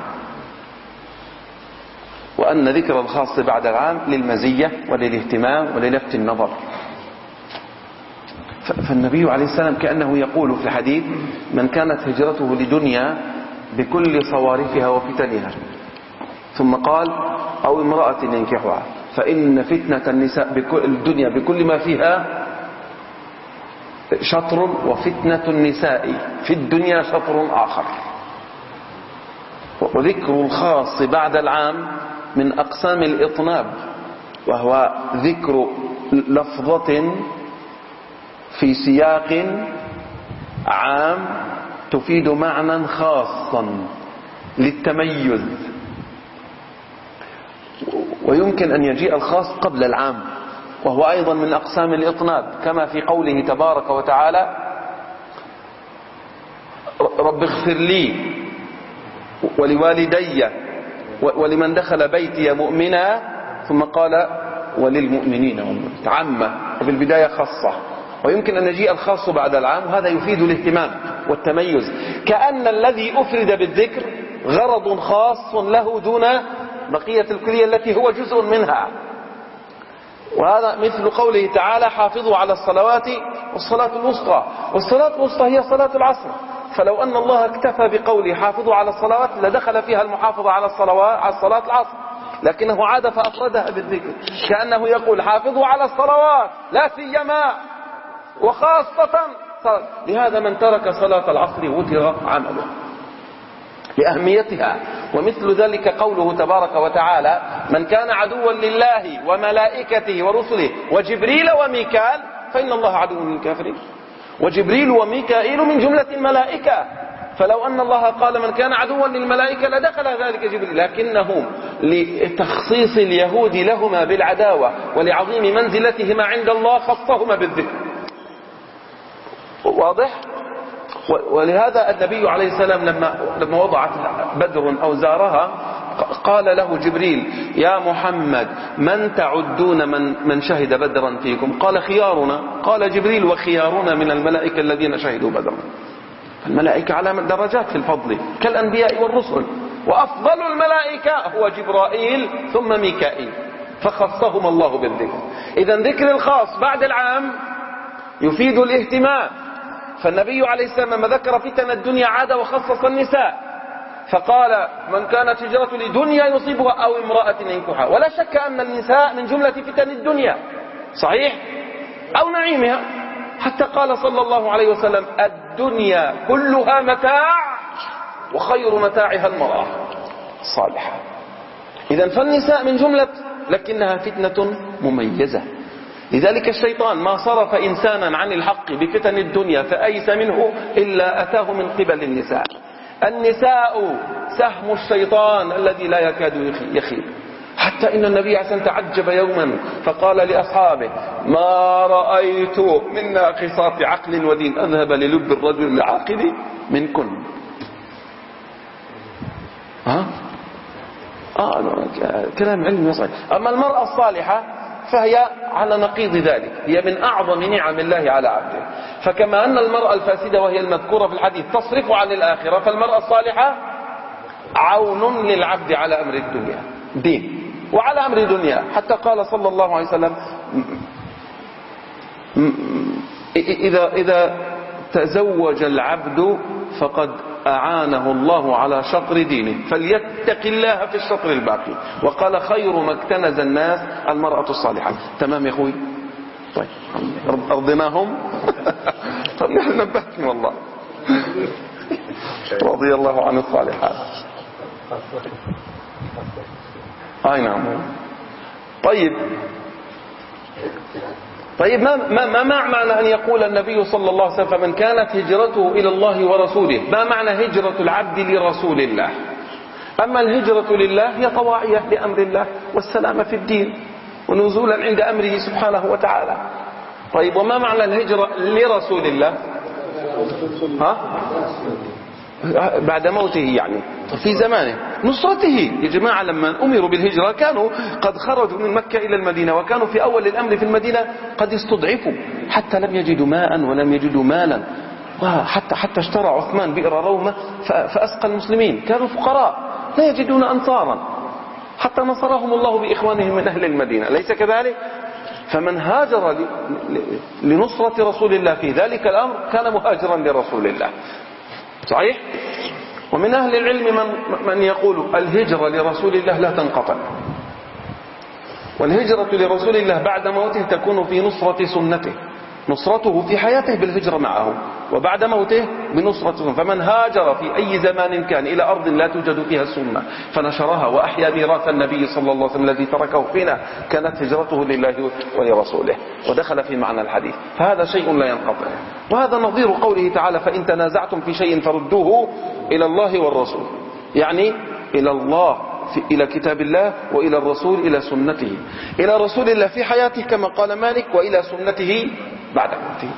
وأن ذكر الخاص بعد العام للمزية وللاهتمام وللفت النظر. فالنبي عليه السلام كأنه يقول في الحديث من كانت هجرته لدنيا بكل صوارفها وفتنها، ثم قال أو امرأة ينكحها، فإن فتنة النساء بكل الدنيا بكل ما فيها شطر، وفتنة النساء في الدنيا شطر آخر. وذكر الخاص بعد العام من أقسام الإطناب، وهو ذكر لفظة في سياق عام تفيد معنى خاصا للتميز، ويمكن أن يجيء الخاص قبل العام، وهو أيضا من أقسام الإطناب، كما في قوله تبارك وتعالى رب اغفر لي ولوالدي ولمن دخل بيتي مؤمنا، ثم قال وللمؤمنين والمؤمنات، عامة وفي البداية خاصة، ويمكن أن يجيء الخاص بعد العام، وهذا يفيد الاهتمام والتميز، كأن الذي أفرد بالذكر غرض خاص له دون بقية الكلية التي هو جزء منها. وهذا مثل قوله تعالى حافظوا على الصلوات والصلاة الوسطى، والصلاة الوسطى هي صلاة العصر، فلو أن الله اكتفى بقوله حافظوا على الصلوات لدخل فيها المحافظة على الصلوات على صلاة العصر، لكنه عاد فأفردها بالذكر، كأنه يقول حافظوا على الصلوات لا سيما وخاصة صلاة. لهذا من ترك صلاة العصر وتر عمله لأهميتها. ومثل ذلك قوله تبارك وتعالى من كان عدوا لله وملائكته ورسله وجبريل وميكال فإن الله عدو للكافرين، وجبريل وميكائيل من جملة الملائكة، فلو أن الله قال من كان عدوا للملائكة لدخل ذلك جبريل، لكنه لتخصيص اليهود لهما بالعداوة ولعظيم منزلتهما عند الله خصهما بالذكر. واضح؟ ولهذا النبي عليه السلام لما لما وضعت بدر أو زارها قال له جبريل يا محمد من تعدون من من شهد بدرا فيكم؟ قال خيارنا. قال جبريل وخيارنا من الملائكة الذين شهدوا بدرا. الملائكة على درجات في الفضل كالأنبياء والرسل، وأفضل الملائكة هو جبرائيل ثم ميكائيل، فخصهم الله بالذكر. إذا ذكر الخاص بعد العام يفيد الاهتمام. فالنبي عليه السلام لما ذكر فتن الدنيا عاد وخصص النساء، فقال من كانت هجرته لدنيا يصيبها أو امرأة ينكحها، ولا شك أن النساء من جملة فتن الدنيا صحيح أو نعيمها، حتى قال صلى الله عليه وسلم الدنيا كلها متاع وخير متاعها المرأة. صالحة. إذن فالنساء من جملة لكنها فتنة مميزة. لذلك الشيطان ما صرف إنسانا عن الحق بفتن الدنيا فأيس منه إلا أتاه من قبل النساء. النساء سهم الشيطان الذي لا يكاد يخيب. حتى إن النبي عليه الصلاة والسلام تعجب يوما فقال لأصحابه: ما رأيت من ناقصات عقل ودين أذهب للب الرجل العاقل منكن. ها؟ آه كلام علمي صحيح. أما المرأة الصالحة فهي على نقيض ذلك، هي من أعظم نعم الله على عبده. فكما أن المرأة الفاسدة وهي المذكورة في الحديث تصرف عن الآخرة، فالمرأة الصالحة عون للعبد على أمر الدنيا دين وعلى أمر الدنيا. حتى قال صلى الله عليه وسلم: إذا, إذا تزوج العبد فقد أعانه الله على شطر دينه فليتق الله في الشطر الباقي. وقال: خير ما اكتنز الناس المرأة الصالحة. تمام يا أخوي؟ طيب أرضناهم. طب نحن نبهتم والله. رضي الله عن الصالحات. أي نعم. طيب طيب ما, ما, ما معنى أن يقول النبي صلى الله عليه وسلم: فمن كانت هجرته إلى الله ورسوله؟ ما معنى هجرة العبد لرسول الله؟ أما الهجرة لله هي طواعية لأمر الله والسلامة في الدين ونزولا عند أمره سبحانه وتعالى. طيب وما معنى الهجرة لرسول الله؟ ها؟ بعد موته يعني في زمانه نصرته. يا جماعة لما أمروا بالهجرة كانوا قد خرجوا من مكة إلى المدينة، وكانوا في أول الأمر في المدينة قد استضعفوا حتى لم يجدوا ماء ولم يجدوا مالا، حتى حتى اشترى عثمان بئر رومة فأسقى المسلمين. كانوا فقراء لا يجدون أنصارا حتى نصرهم الله بإخوانهم من أهل المدينة، ليس كذلك؟ فمن هاجر لنصرة رسول الله في ذلك الأمر كان مهاجرا لرسول الله. صحيح؟ ومن أهل العلم من, من يقول الهجرة لرسول الله لا تنقطع، والهجرة لرسول الله بعد موته تكون في نصرة سنته، نصرته في حياته بالهجرة معه، وبعد موته بنصرة سنته. فمن هاجر في أي زمان كان إلى أرض لا توجد فيها السنة فنشرها وأحيا ميراث النبي صلى الله عليه وسلم الذي تركه فينا كانت هجرته لله ولرسوله، ودخل في معنى الحديث. فهذا شيء لا ينقطع. وهذا نظير قوله تعالى: فإن تنازعتم في شيء فردوه إلى الله والرسول، يعني إلى الله في إلى كتاب الله، وإلى الرسول إلى سنته، إلى رسول الله في حياته كما قال مالك، وإلى سنته بعد موته.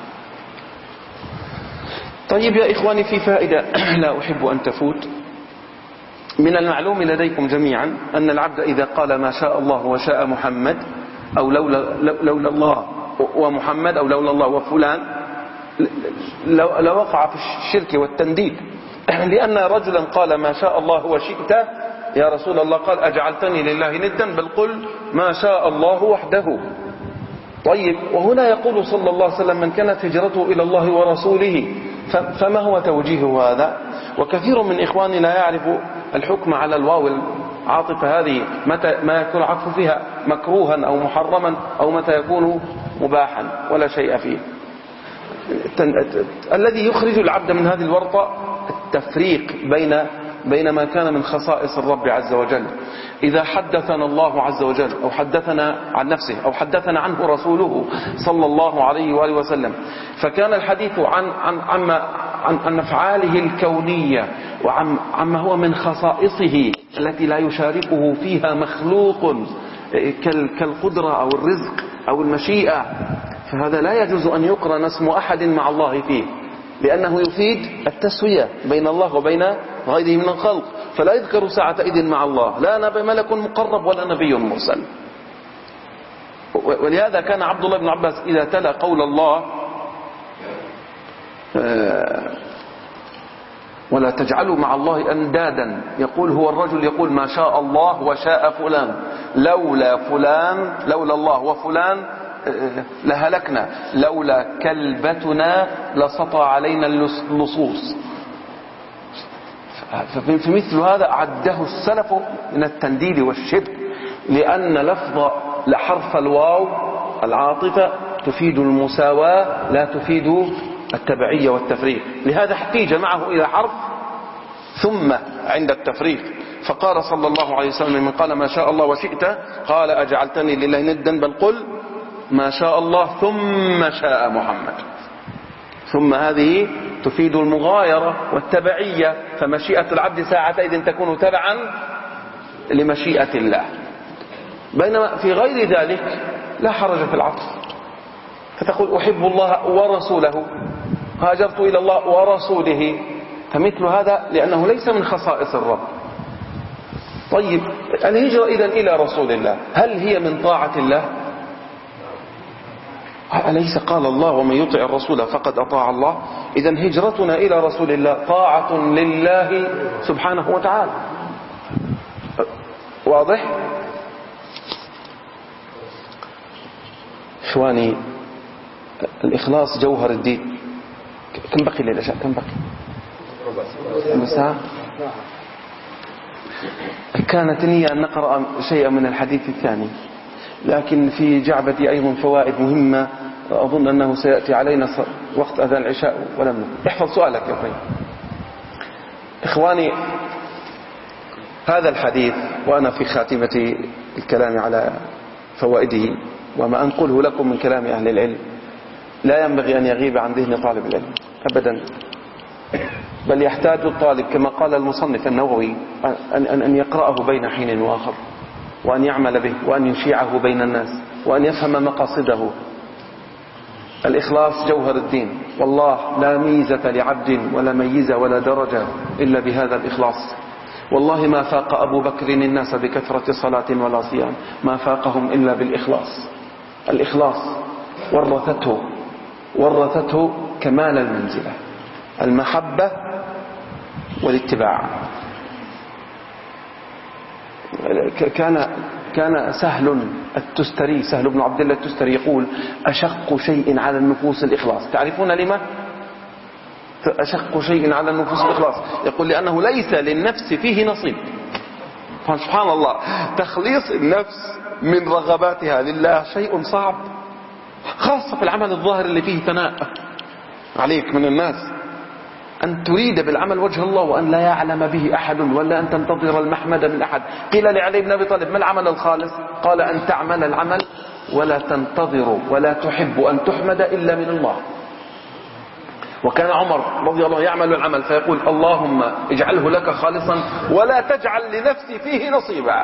طيب يا إخواني، في فائدة لا أحب أن تفوت. من المعلوم لديكم جميعا أن العبد إذا قال ما شاء الله وشاء محمد، أو لولا, لولا الله ومحمد، أو لولا الله وفلان، لوقع في الشرك والتنديد. لأن رجلا قال ما شاء الله وشئت يا رسول الله، قال أجعلتني لله ندا، بل قل ما شاء الله وحده. طيب وهنا يقول صلى الله عليه وسلم: من كانت هجرته إلى الله ورسوله. فما هو توجيه هذا؟ وكثير من إخواني لا يعرف الحكم على الواو العاطفة هذه، متى ما يكون عطف فيها مكروها أو محرما، أو متى يكون مباحا ولا شيء فيه. الذي يخرج العبد من هذه الورطة التفريق بين بين ما كان من خصائص الرب عز وجل. إذا حدثنا الله عز وجل أو حدثنا عن نفسه أو حدثنا عنه رسوله صلى الله عليه وآله وسلم، فكان الحديث عن عن عن عن, عن أفعاله الكونية وعن عما هو من خصائصه التي لا يشاركه فيها مخلوق كالقدرة أو الرزق أو المشيئة، فهذا لا يجوز أن يقرن اسم أحد مع الله فيه، لأنه يفيد التسوية بين الله وبين غيره من الخلق. فلا يذكر ساعة إذن مع الله لا نبي ملك مقرب ولا نبي مرسل. ولهذا كان عبد الله بن عباس إذا تلا قول الله ولا تجعلوا مع الله أندادا، يقول هو الرجل يقول ما شاء الله وشاء فلان، لولا فلان لولا الله وفلان لهلكنا، لولا كلبتنا لسطى علينا اللصوص. ففي مثل هذا عده السلف من التنديد والشرك، لأن لفظ لحرف الواو العاطفة تفيد المساواة لا تفيد التبعية والتفريق. لهذا احتيج معه إلى حرف ثم عند التفريق، فقال صلى الله عليه وسلم: من قال ما شاء الله وشئت قال أجعلتني لله ندا، بل قل ما شاء الله ثم شاء محمد. ثم هذه تفيد المغايرة والتبعية، فمشيئة العبد ساعتئذ تكون تبعا لمشيئة الله، بينما في غير ذلك لا حرج في العطف، فتقول أحب الله ورسوله، هاجرت إلى الله ورسوله، فمثل هذا لأنه ليس من خصائص الرب. طيب الهجرة إذن إلى رسول الله هل هي من طاعة الله؟ أليس قال الله: ومن يطع الرسول فقد أطاع الله؟ إذن هجرتنا إلى رسول الله طاعة لله سبحانه وتعالى. واضح؟ إخواني، الإخلاص جوهر الدين. كم بقي للعشاء؟ كم بقي؟ المساء. كانت نية أن نقرأ شيئا من الحديث الثاني، لكن في جعبتي أيضا فوائد مهمة أظن أنه سيأتي علينا وقت أذان العشاء ولم نقرأ. احفظ سؤالك يا طيب. إخواني، هذا الحديث وأنا في خاتمة الكلام على فوائده وما أنقله لكم من كلام أهل العلم لا ينبغي أن يغيب عن ذهن طالب العلم أبدا، بل يحتاج الطالب كما قال المصنف النووي أن أن يقرأه بين حين وآخر، وأن يعمل به، وأن يشيعه بين الناس، وأن يفهم مقاصده. الإخلاص جوهر الدين، والله لا ميزة لعبد ولا ميزة ولا درجة إلا بهذا الإخلاص. والله ما فاق أبو بكر الناس بكثرة صلاة ولا صيام، ما فاقهم إلا بالإخلاص. الإخلاص ورثته ورثته كمال المنزلة، المحبة والاتباع. كان كان سهل التستري سهل بن عبد الله التستري يقول: أشق شيء على النفوس الإخلاص. تعرفون لما؟ أشق شيء على النفوس الإخلاص، يقول: لأنه ليس للنفس فيه نصيب. سبحان الله، تخليص النفس من رغباتها لله شيء صعب، خاصة في العمل الظاهر اللي فيه ثناء عليك من الناس، أن تريد بالعمل وجه الله وأن لا يعلم به أحد، ولا أن تنتظر المحمد من أحد. قيل لعلي بن أبي طالب: ما العمل الخالص؟ قال: أن تعمل العمل ولا تنتظر ولا تحب أن تحمد إلا من الله. وكان عمر رضي الله عنه يعمل العمل فيقول: اللهم اجعله لك خالصا ولا تجعل لنفسي فيه نصيبا.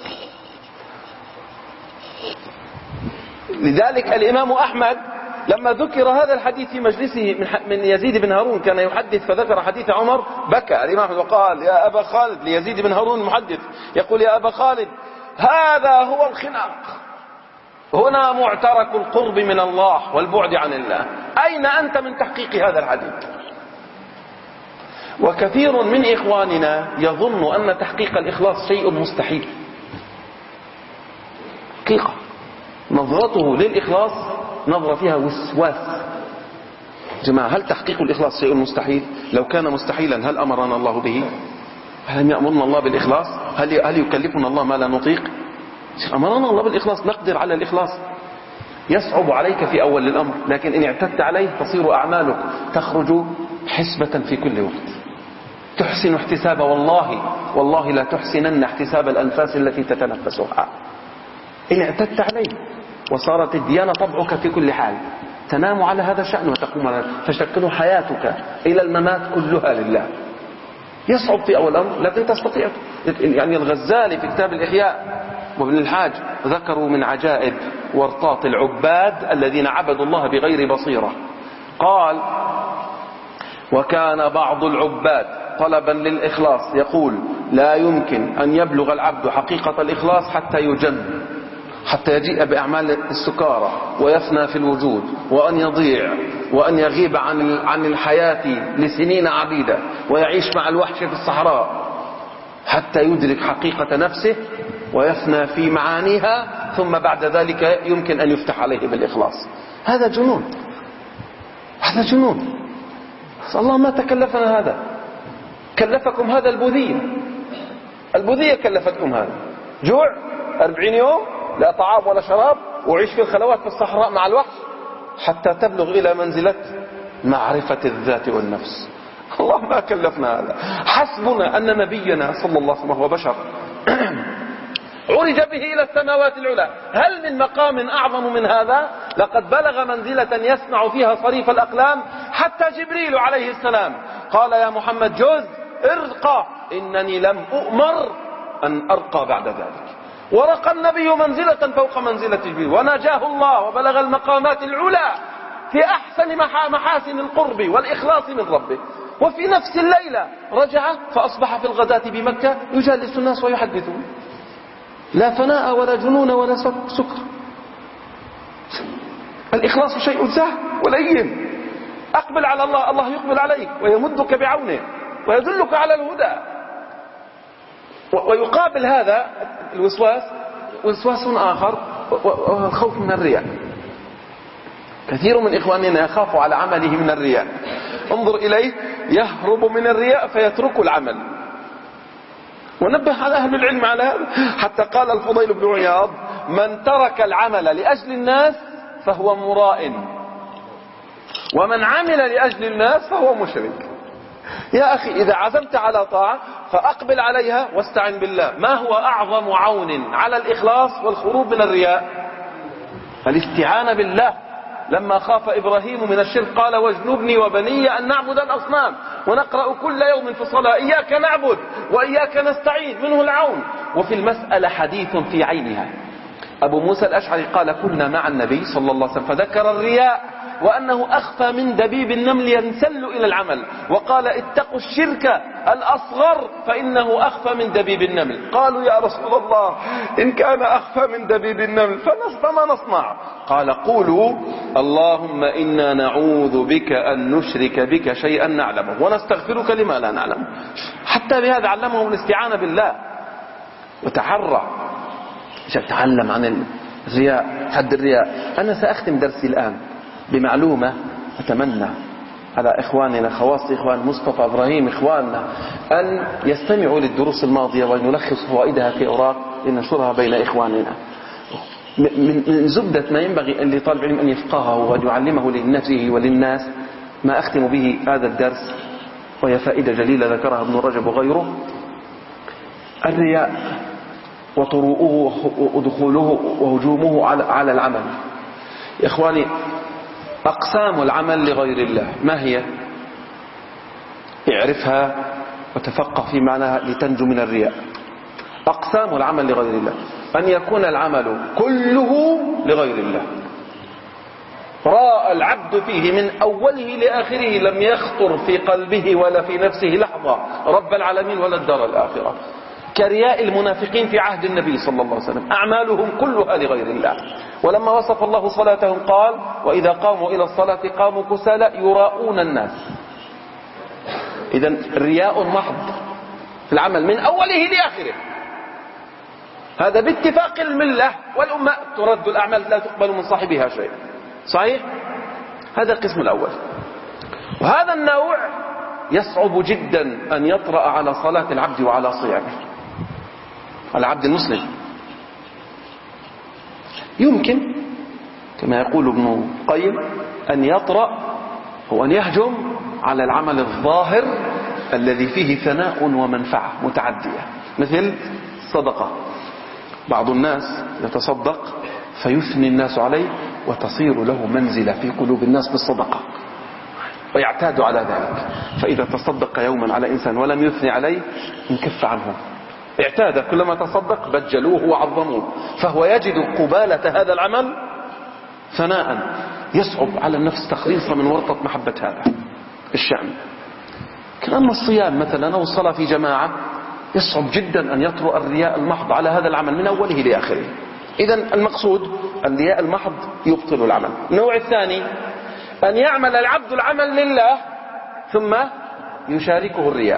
لذلك الإمام أحمد لما ذكر هذا الحديث في مجلسه من يزيد بن هارون، كان يحدث فذكر حديث عمر، بكى الإمام أحمد وقال: يا أبا خالد، ليزيد بن هارون المحدث يقول: يا أبا خالد، هذا هو الخناق، هنا معترك القرب من الله والبعد عن الله، أين أنت من تحقيق هذا الحديث؟ وكثير من إخواننا يظن أن تحقيق الإخلاص شيء مستحيل. حقيقة نظرته للإخلاص نظرة فيها وسواس. جماعة، هل تحقيق الإخلاص شيء مستحيل؟ لو كان مستحيلا هل أمرنا الله به؟ هل يأمرنا الله بالإخلاص؟ هل هل يكلفنا الله ما لا نطيق؟ أمرنا الله بالإخلاص، نقدر على الإخلاص. يصعب عليك في أول الأمر، لكن إن اعتدت عليه تصير أعمالك تخرج حسبة في كل وقت. تحسن احتساب، والله والله لا تحسنن احتساب الأنفاس التي تتنفسها. إن اعتدت عليه وصارت الديانة طبعك في كل حال، تنام على هذا الشأن وتقوم على، تشكل حياتك إلى الممات كلها لله. يصعب في أول أمر لكن تستطيع. يعني الغزالي في كتاب الإحياء وابن الحاج ذكروا من عجائب ورطات العباد الذين عبدوا الله بغير بصيرة. قال: وكان بعض العباد طلبا للإخلاص يقول: لا يمكن أن يبلغ العبد حقيقة الإخلاص حتى يجن، حتى يجيء بأعمال السكارى ويفنى في الوجود، وأن يضيع وأن يغيب عن عن الحياة لسنين عديدة ويعيش مع الوحش في الصحراء حتى يدرك حقيقة نفسه ويفنى في معانيها، ثم بعد ذلك يمكن أن يفتح عليه بالإخلاص. هذا جنون، هذا جنون. الله ما تكلفنا هذا، كلفكم هذا البوذية. البوذية كلفتكم هذا، جوع أربعين يوم لا طعام ولا شراب، وعيش في الخلوات في الصحراء مع الوحش حتى تبلغ إلى منزلة معرفة الذات والنفس. الله ما كلفنا هذا. حسبنا أن نبينا صلى الله عليه وسلم هو بشر عرج به إلى السماوات العلى. هل من مقام أعظم من هذا؟ لقد بلغ منزلة يسمع فيها صريف الأقلام، حتى جبريل عليه السلام قال يا محمد جز ارقى، إنني لم أؤمر أن أرقى بعد ذلك. ورقى النبي منزلة فوق منزلة جبريل، ونجاه الله وبلغ المقامات العلى في أحسن محاسن القرب والإخلاص من ربه. وفي نفس الليلة رجع فأصبح في الغداة بمكة يجالس الناس ويحدثون، لا فناء ولا جنون ولا سكر. الإخلاص شيء سهل ولين. أقبل على الله، الله يقبل عليك ويمدك بعونه ويدلك على الهدى. ويقابل هذا الوسواس وسواس آخر، وهو الخوف من الرياء. كثير من إخواننا يخاف على عمله من الرياء. انظر إليه يهرب من الرياء فيترك العمل. ونبه على أهل العلم على هذا، حتى قال الفضيل بن عياض من ترك العمل لأجل الناس فهو مراء، ومن عمل لأجل الناس فهو مشرك. يا أخي إذا عزمت على طاعة فأقبل عليها واستعن بالله. ما هو أعظم عون على الإخلاص والخروج من الرياء؟ الاستعانة بالله. لما خاف إبراهيم من الشرك قال واجنبني وبني أن نعبد الأصنام. ونقرأ كل يوم في الصلاة إياك نعبد وإياك نستعين، منه العون. وفي المسألة حديث في عينها. أبو موسى الأشعري قال كنا مع النبي صلى الله عليه وسلم فذكر الرياء وأنه أخفى من دبيب النمل ينسل إلى العمل، وقال اتقوا الشرك الأصغر فإنه أخفى من دبيب النمل. قالوا يا رسول الله إن كان أخفى من دبيب النمل فنصنع ما نصنع؟ قال قولوا اللهم إنا نعوذ بك أن نشرك بك شيئا نعلمه ونستغفرك لما لا نعلمه. حتى بهذا علمهم الاستعانة بالله. وتحرى تعلم عن الرياء، حد الرياء. أنا سأختم درسي الآن بمعلومة أتمنى على إخواننا خواص إخوان مصطفى إبراهيم إخواننا أن يستمعوا للدروس الماضية ونلخص فوائدها في أوراق لننشرها بين إخواننا. من زبدة ما ينبغي أن لطالب العلم أن يفقهه وأن يعلمه لنفسه وللناس ما أختم به هذا الدرس، وهي فائدة جليلة ذكرها ابن رجب وغيره. الرياء وطروؤه ودخوله وهجومه على العمل. يا إخواني أقسام العمل لغير الله ما هي؟ اعرفها وتفقه في معناها لتنجو من الرياء. أقسام العمل لغير الله أن يكون العمل كله لغير الله، راى العبد فيه من أوله لآخره، لم يخطر في قلبه ولا في نفسه لحظة رب العالمين ولا الدار الآخرة. كرياء المنافقين في عهد النبي صلى الله عليه وسلم، أعمالهم كلها لغير الله. ولما وصف الله صلاتهم قال وإذا قاموا إلى الصلاة قاموا كسالى يراؤون الناس. إذن الرياء محض في العمل من أوله لآخره. هذا باتفاق الملة والأمة ترد الأعمال لا تقبل من صاحبها شيء. صحيح؟ هذا القسم الأول. وهذا النوع يصعب جدا أن يطرأ على صلاة العبد وعلى صيامه، على عبد المسلم. يمكن كما يقول ابن القيم أن يطرأ هو أن يهجم على العمل الظاهر الذي فيه ثناء ومنفعة متعدية، مثل الصدقة. بعض الناس يتصدق فيثني الناس عليه وتصير له منزلة في قلوب الناس بالصدقة ويعتاد على ذلك. فإذا تصدق يوما على إنسان ولم يثني عليه انكف عنه، اعتاد كلما تصدق بجلوه وعظموه، فهو يجد قبالة هذا العمل ثناء. يصعب على النفس تخليصها من ورطة محبة هذا الشأن. كأن الصيام مثلا أو الصلاة في جماعة يصعب جدا أن يطرأ الرياء المحض على هذا العمل من أوله لآخره. إذن المقصود الرياء المحض يبطل العمل. النوع الثاني أن يعمل العبد العمل لله ثم يشاركه الرياء،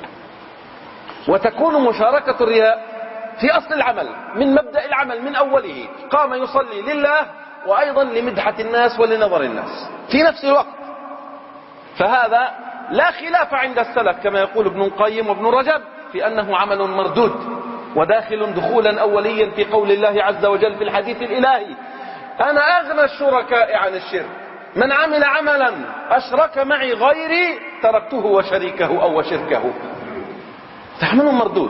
وتكون مشاركة الرياء في أصل العمل من مبدأ العمل من أوله. قام يصلي لله وأيضا لمدحة الناس ولنظر الناس في نفس الوقت. فهذا لا خلاف عند السلف كما يقول ابن القيم وابن رجب في أنه عمل مردود وداخل دخولا أوليا في قول الله عز وجل في الحديث الإلهي أنا أغنى الشركاء عن الشرك من عمل عملا أشرك معي غيري تركته وشريكه أو وشركه، فعمل مردود.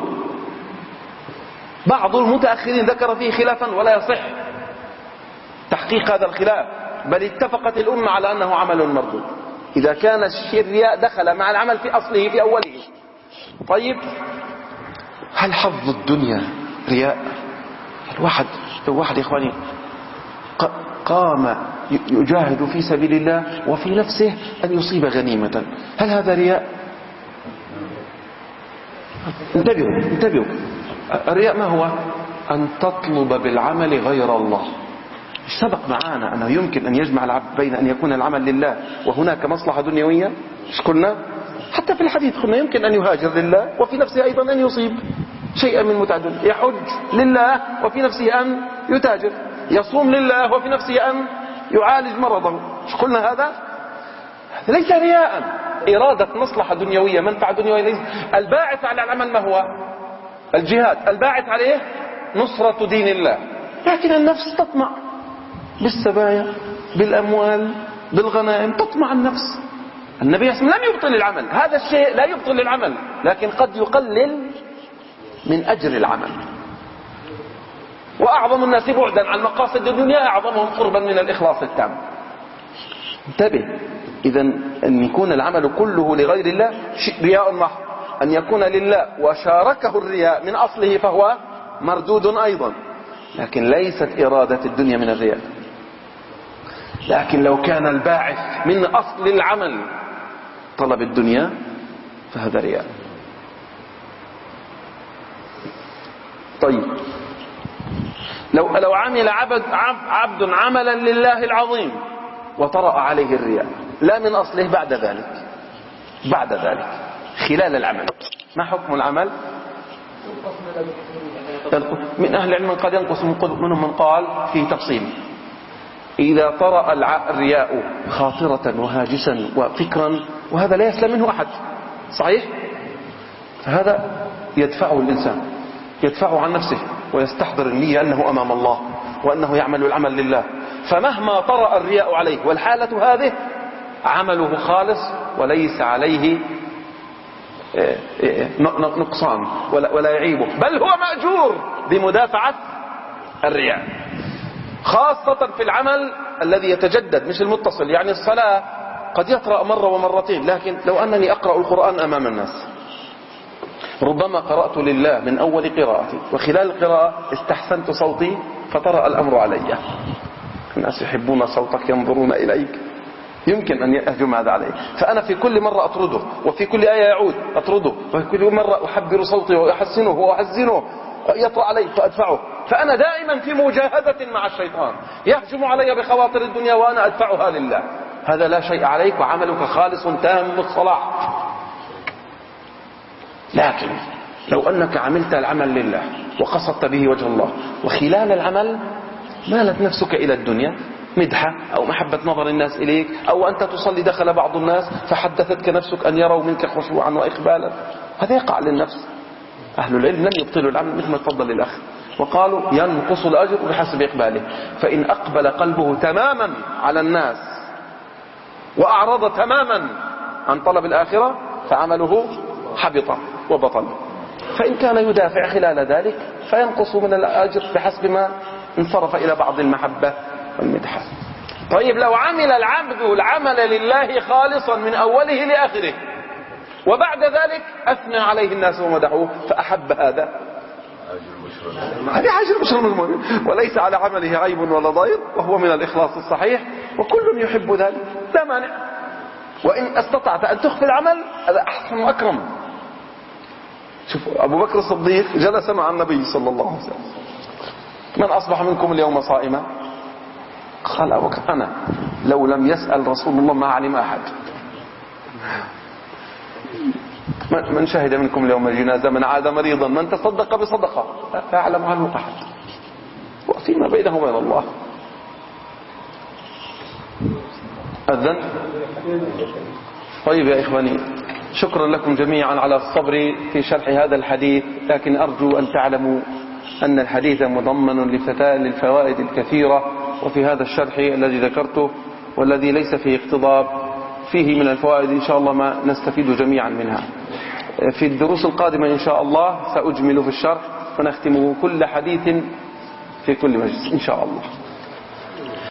بعض المتأخرين ذكر فيه خلافا ولا يصح تحقيق هذا الخلاف، بل اتفقت الأمة على أنه عمل مردود إذا كان الرياء دخل مع العمل في أصله في أوله. طيب، هل حظ الدنيا رياء؟ الواحد لو واحد يا إخواني قام يجاهد في سبيل الله وفي نفسه أن يصيب غنيمة، هل هذا رياء؟ انتبهوا انتبهوا، الرياء ما هو؟ أن تطلب بالعمل غير الله. سبق معانا أنه يمكن أن يجمع العبد بين أن يكون العمل لله وهناك مصلحة دنيوية. مش قلنا حتى في الحديث قلنا يمكن أن يهاجر لله وفي نفسه أيضا أن يصيب شيئا من متعة الدنيا، يحج لله وفي نفسه أن يتاجر، يصوم لله وفي نفسه أن يعالج مرضه. مش قلنا هذا؟ ليس رياء، إرادة مصلحة دنيوية، منفعة دنيوية. ليس الباعث على العمل ما هو؟ الجهاد. الباعث عليه نصرة دين الله، لكن النفس تطمع بالسبايا بالأموال بالغنائم، تطمع النفس. النبي صلى الله عليه وسلم لم يبطل العمل، هذا الشيء لا يبطل العمل، لكن قد يقلل من أجر العمل. وأعظم الناس بعدا عن مقاصد الدنيا أعظمهم قربا من الإخلاص التام. انتبه، إذا أن يكون العمل كله لغير الله رياء محض، أن يكون لله وشاركه الرياء من أصله فهو مردود أيضا، لكن ليست إرادة الدنيا من الرياء. لكن لو كان الباعث من أصل العمل طلب الدنيا فهذا رياء. طيب، لو لو عمل عبد عبد عملا لله العظيم وطرأ عليه الرياء لا من أصله، بعد ذلك بعد ذلك خلال العمل ما حكم العمل؟ من أهل العلم قد ينقص، منهم من قال فيه تقسيم. إذا طرأ الرياء خاطرة وهاجسا وفكرا، وهذا لا يسلم منه أحد، صحيح؟ فهذا يدفعه الإنسان، يدفعه عن نفسه ويستحضر النية أنه أمام الله وأنه يعمل العمل لله. فمهما طرأ الرياء عليه والحالة هذه عمله خالص وليس عليه نقصان ولا يعيبه، بل هو مأجور بمدافعة الرياء، خاصة في العمل الذي يتجدد مش المتصل. يعني الصلاة قد يقرأ مرة ومرتين، لكن لو أنني أقرأ القرآن أمام الناس ربما قرأت لله من أول قراءتي وخلال القراءة استحسنت صوتي فطرأ الأمر علي، الناس يحبون صوتك ينظرون إليك، يمكن أن يهجم هذا عليه، فأنا في كل مرة أطرده، وفي كل آية يعود أطرده، وفي كل مرة أحبر صوتي وأحسنه وأحزنه يطرأ علي فأدفعه. فأنا دائما في مجاهدة مع الشيطان يهجم علي بخواطر الدنيا وأنا أدفعها لله. هذا لا شيء عليك وعملك خالص تام الصلاح. لكن لو أنك عملت العمل لله وقصدت به وجه الله، وخلال العمل مالت نفسك إلى الدنيا، مدحة أو محبة نظر الناس إليك، أو أنت تصلي دخل بعض الناس فحدثتك نفسك أن يروا منك خشوعا وإقبالا، هذا يقع للنفس. أهل العلم لم يبطلوا العمل مثل ما تفضل الأخ، وقالوا ينقص الأجر بحسب إقباله. فإن أقبل قلبه تماما على الناس وأعرض تماما عن طلب الآخرة فعمله حبط وبطل. فإن كان يدافع خلال ذلك فينقص من الأجر بحسب ما انصرف إلى بعض المحبة والمدحة. طيب، لو عمل العبد العمل لله خالصا من أوله لآخره وبعد ذلك أثنى عليه الناس ومدحوه فأحب هذا، هذه عاجل بشر مضمون، وليس على عمله عيب ولا ضير، وهو من الإخلاص الصحيح، وكل يحب ذلك لا مانع. وإن استطعت أن تخفي العمل هذا أحسن وأكرم. شوف أبو بكر الصديق جلس مع النبي صلى الله عليه وسلم: من أصبح منكم اليوم صائما؟ قال أبو بكر: أنا. لو لم يسأل رسول الله ما علم أحد. من شهد منكم اليوم الجنازة؟ من عاد مريضا؟ من تصدق بصدقة؟ لا يعلم عنه أحد، وفيما بينه وبين الله. أذن. طيب يا إخواني، شكرا لكم جميعا على الصبر في شرح هذا الحديث، لكن أرجو أن تعلموا أن الحديث مضمن لفتاة للفوائد الكثيرة، وفي هذا الشرح الذي ذكرته والذي ليس فيه اقتضاب وفيه من الفوائد إن شاء الله ما نستفيد جميعا منها. في الدروس القادمة إن شاء الله سأجمل في الشرح ونختم كل حديث في كل مجلس إن شاء الله.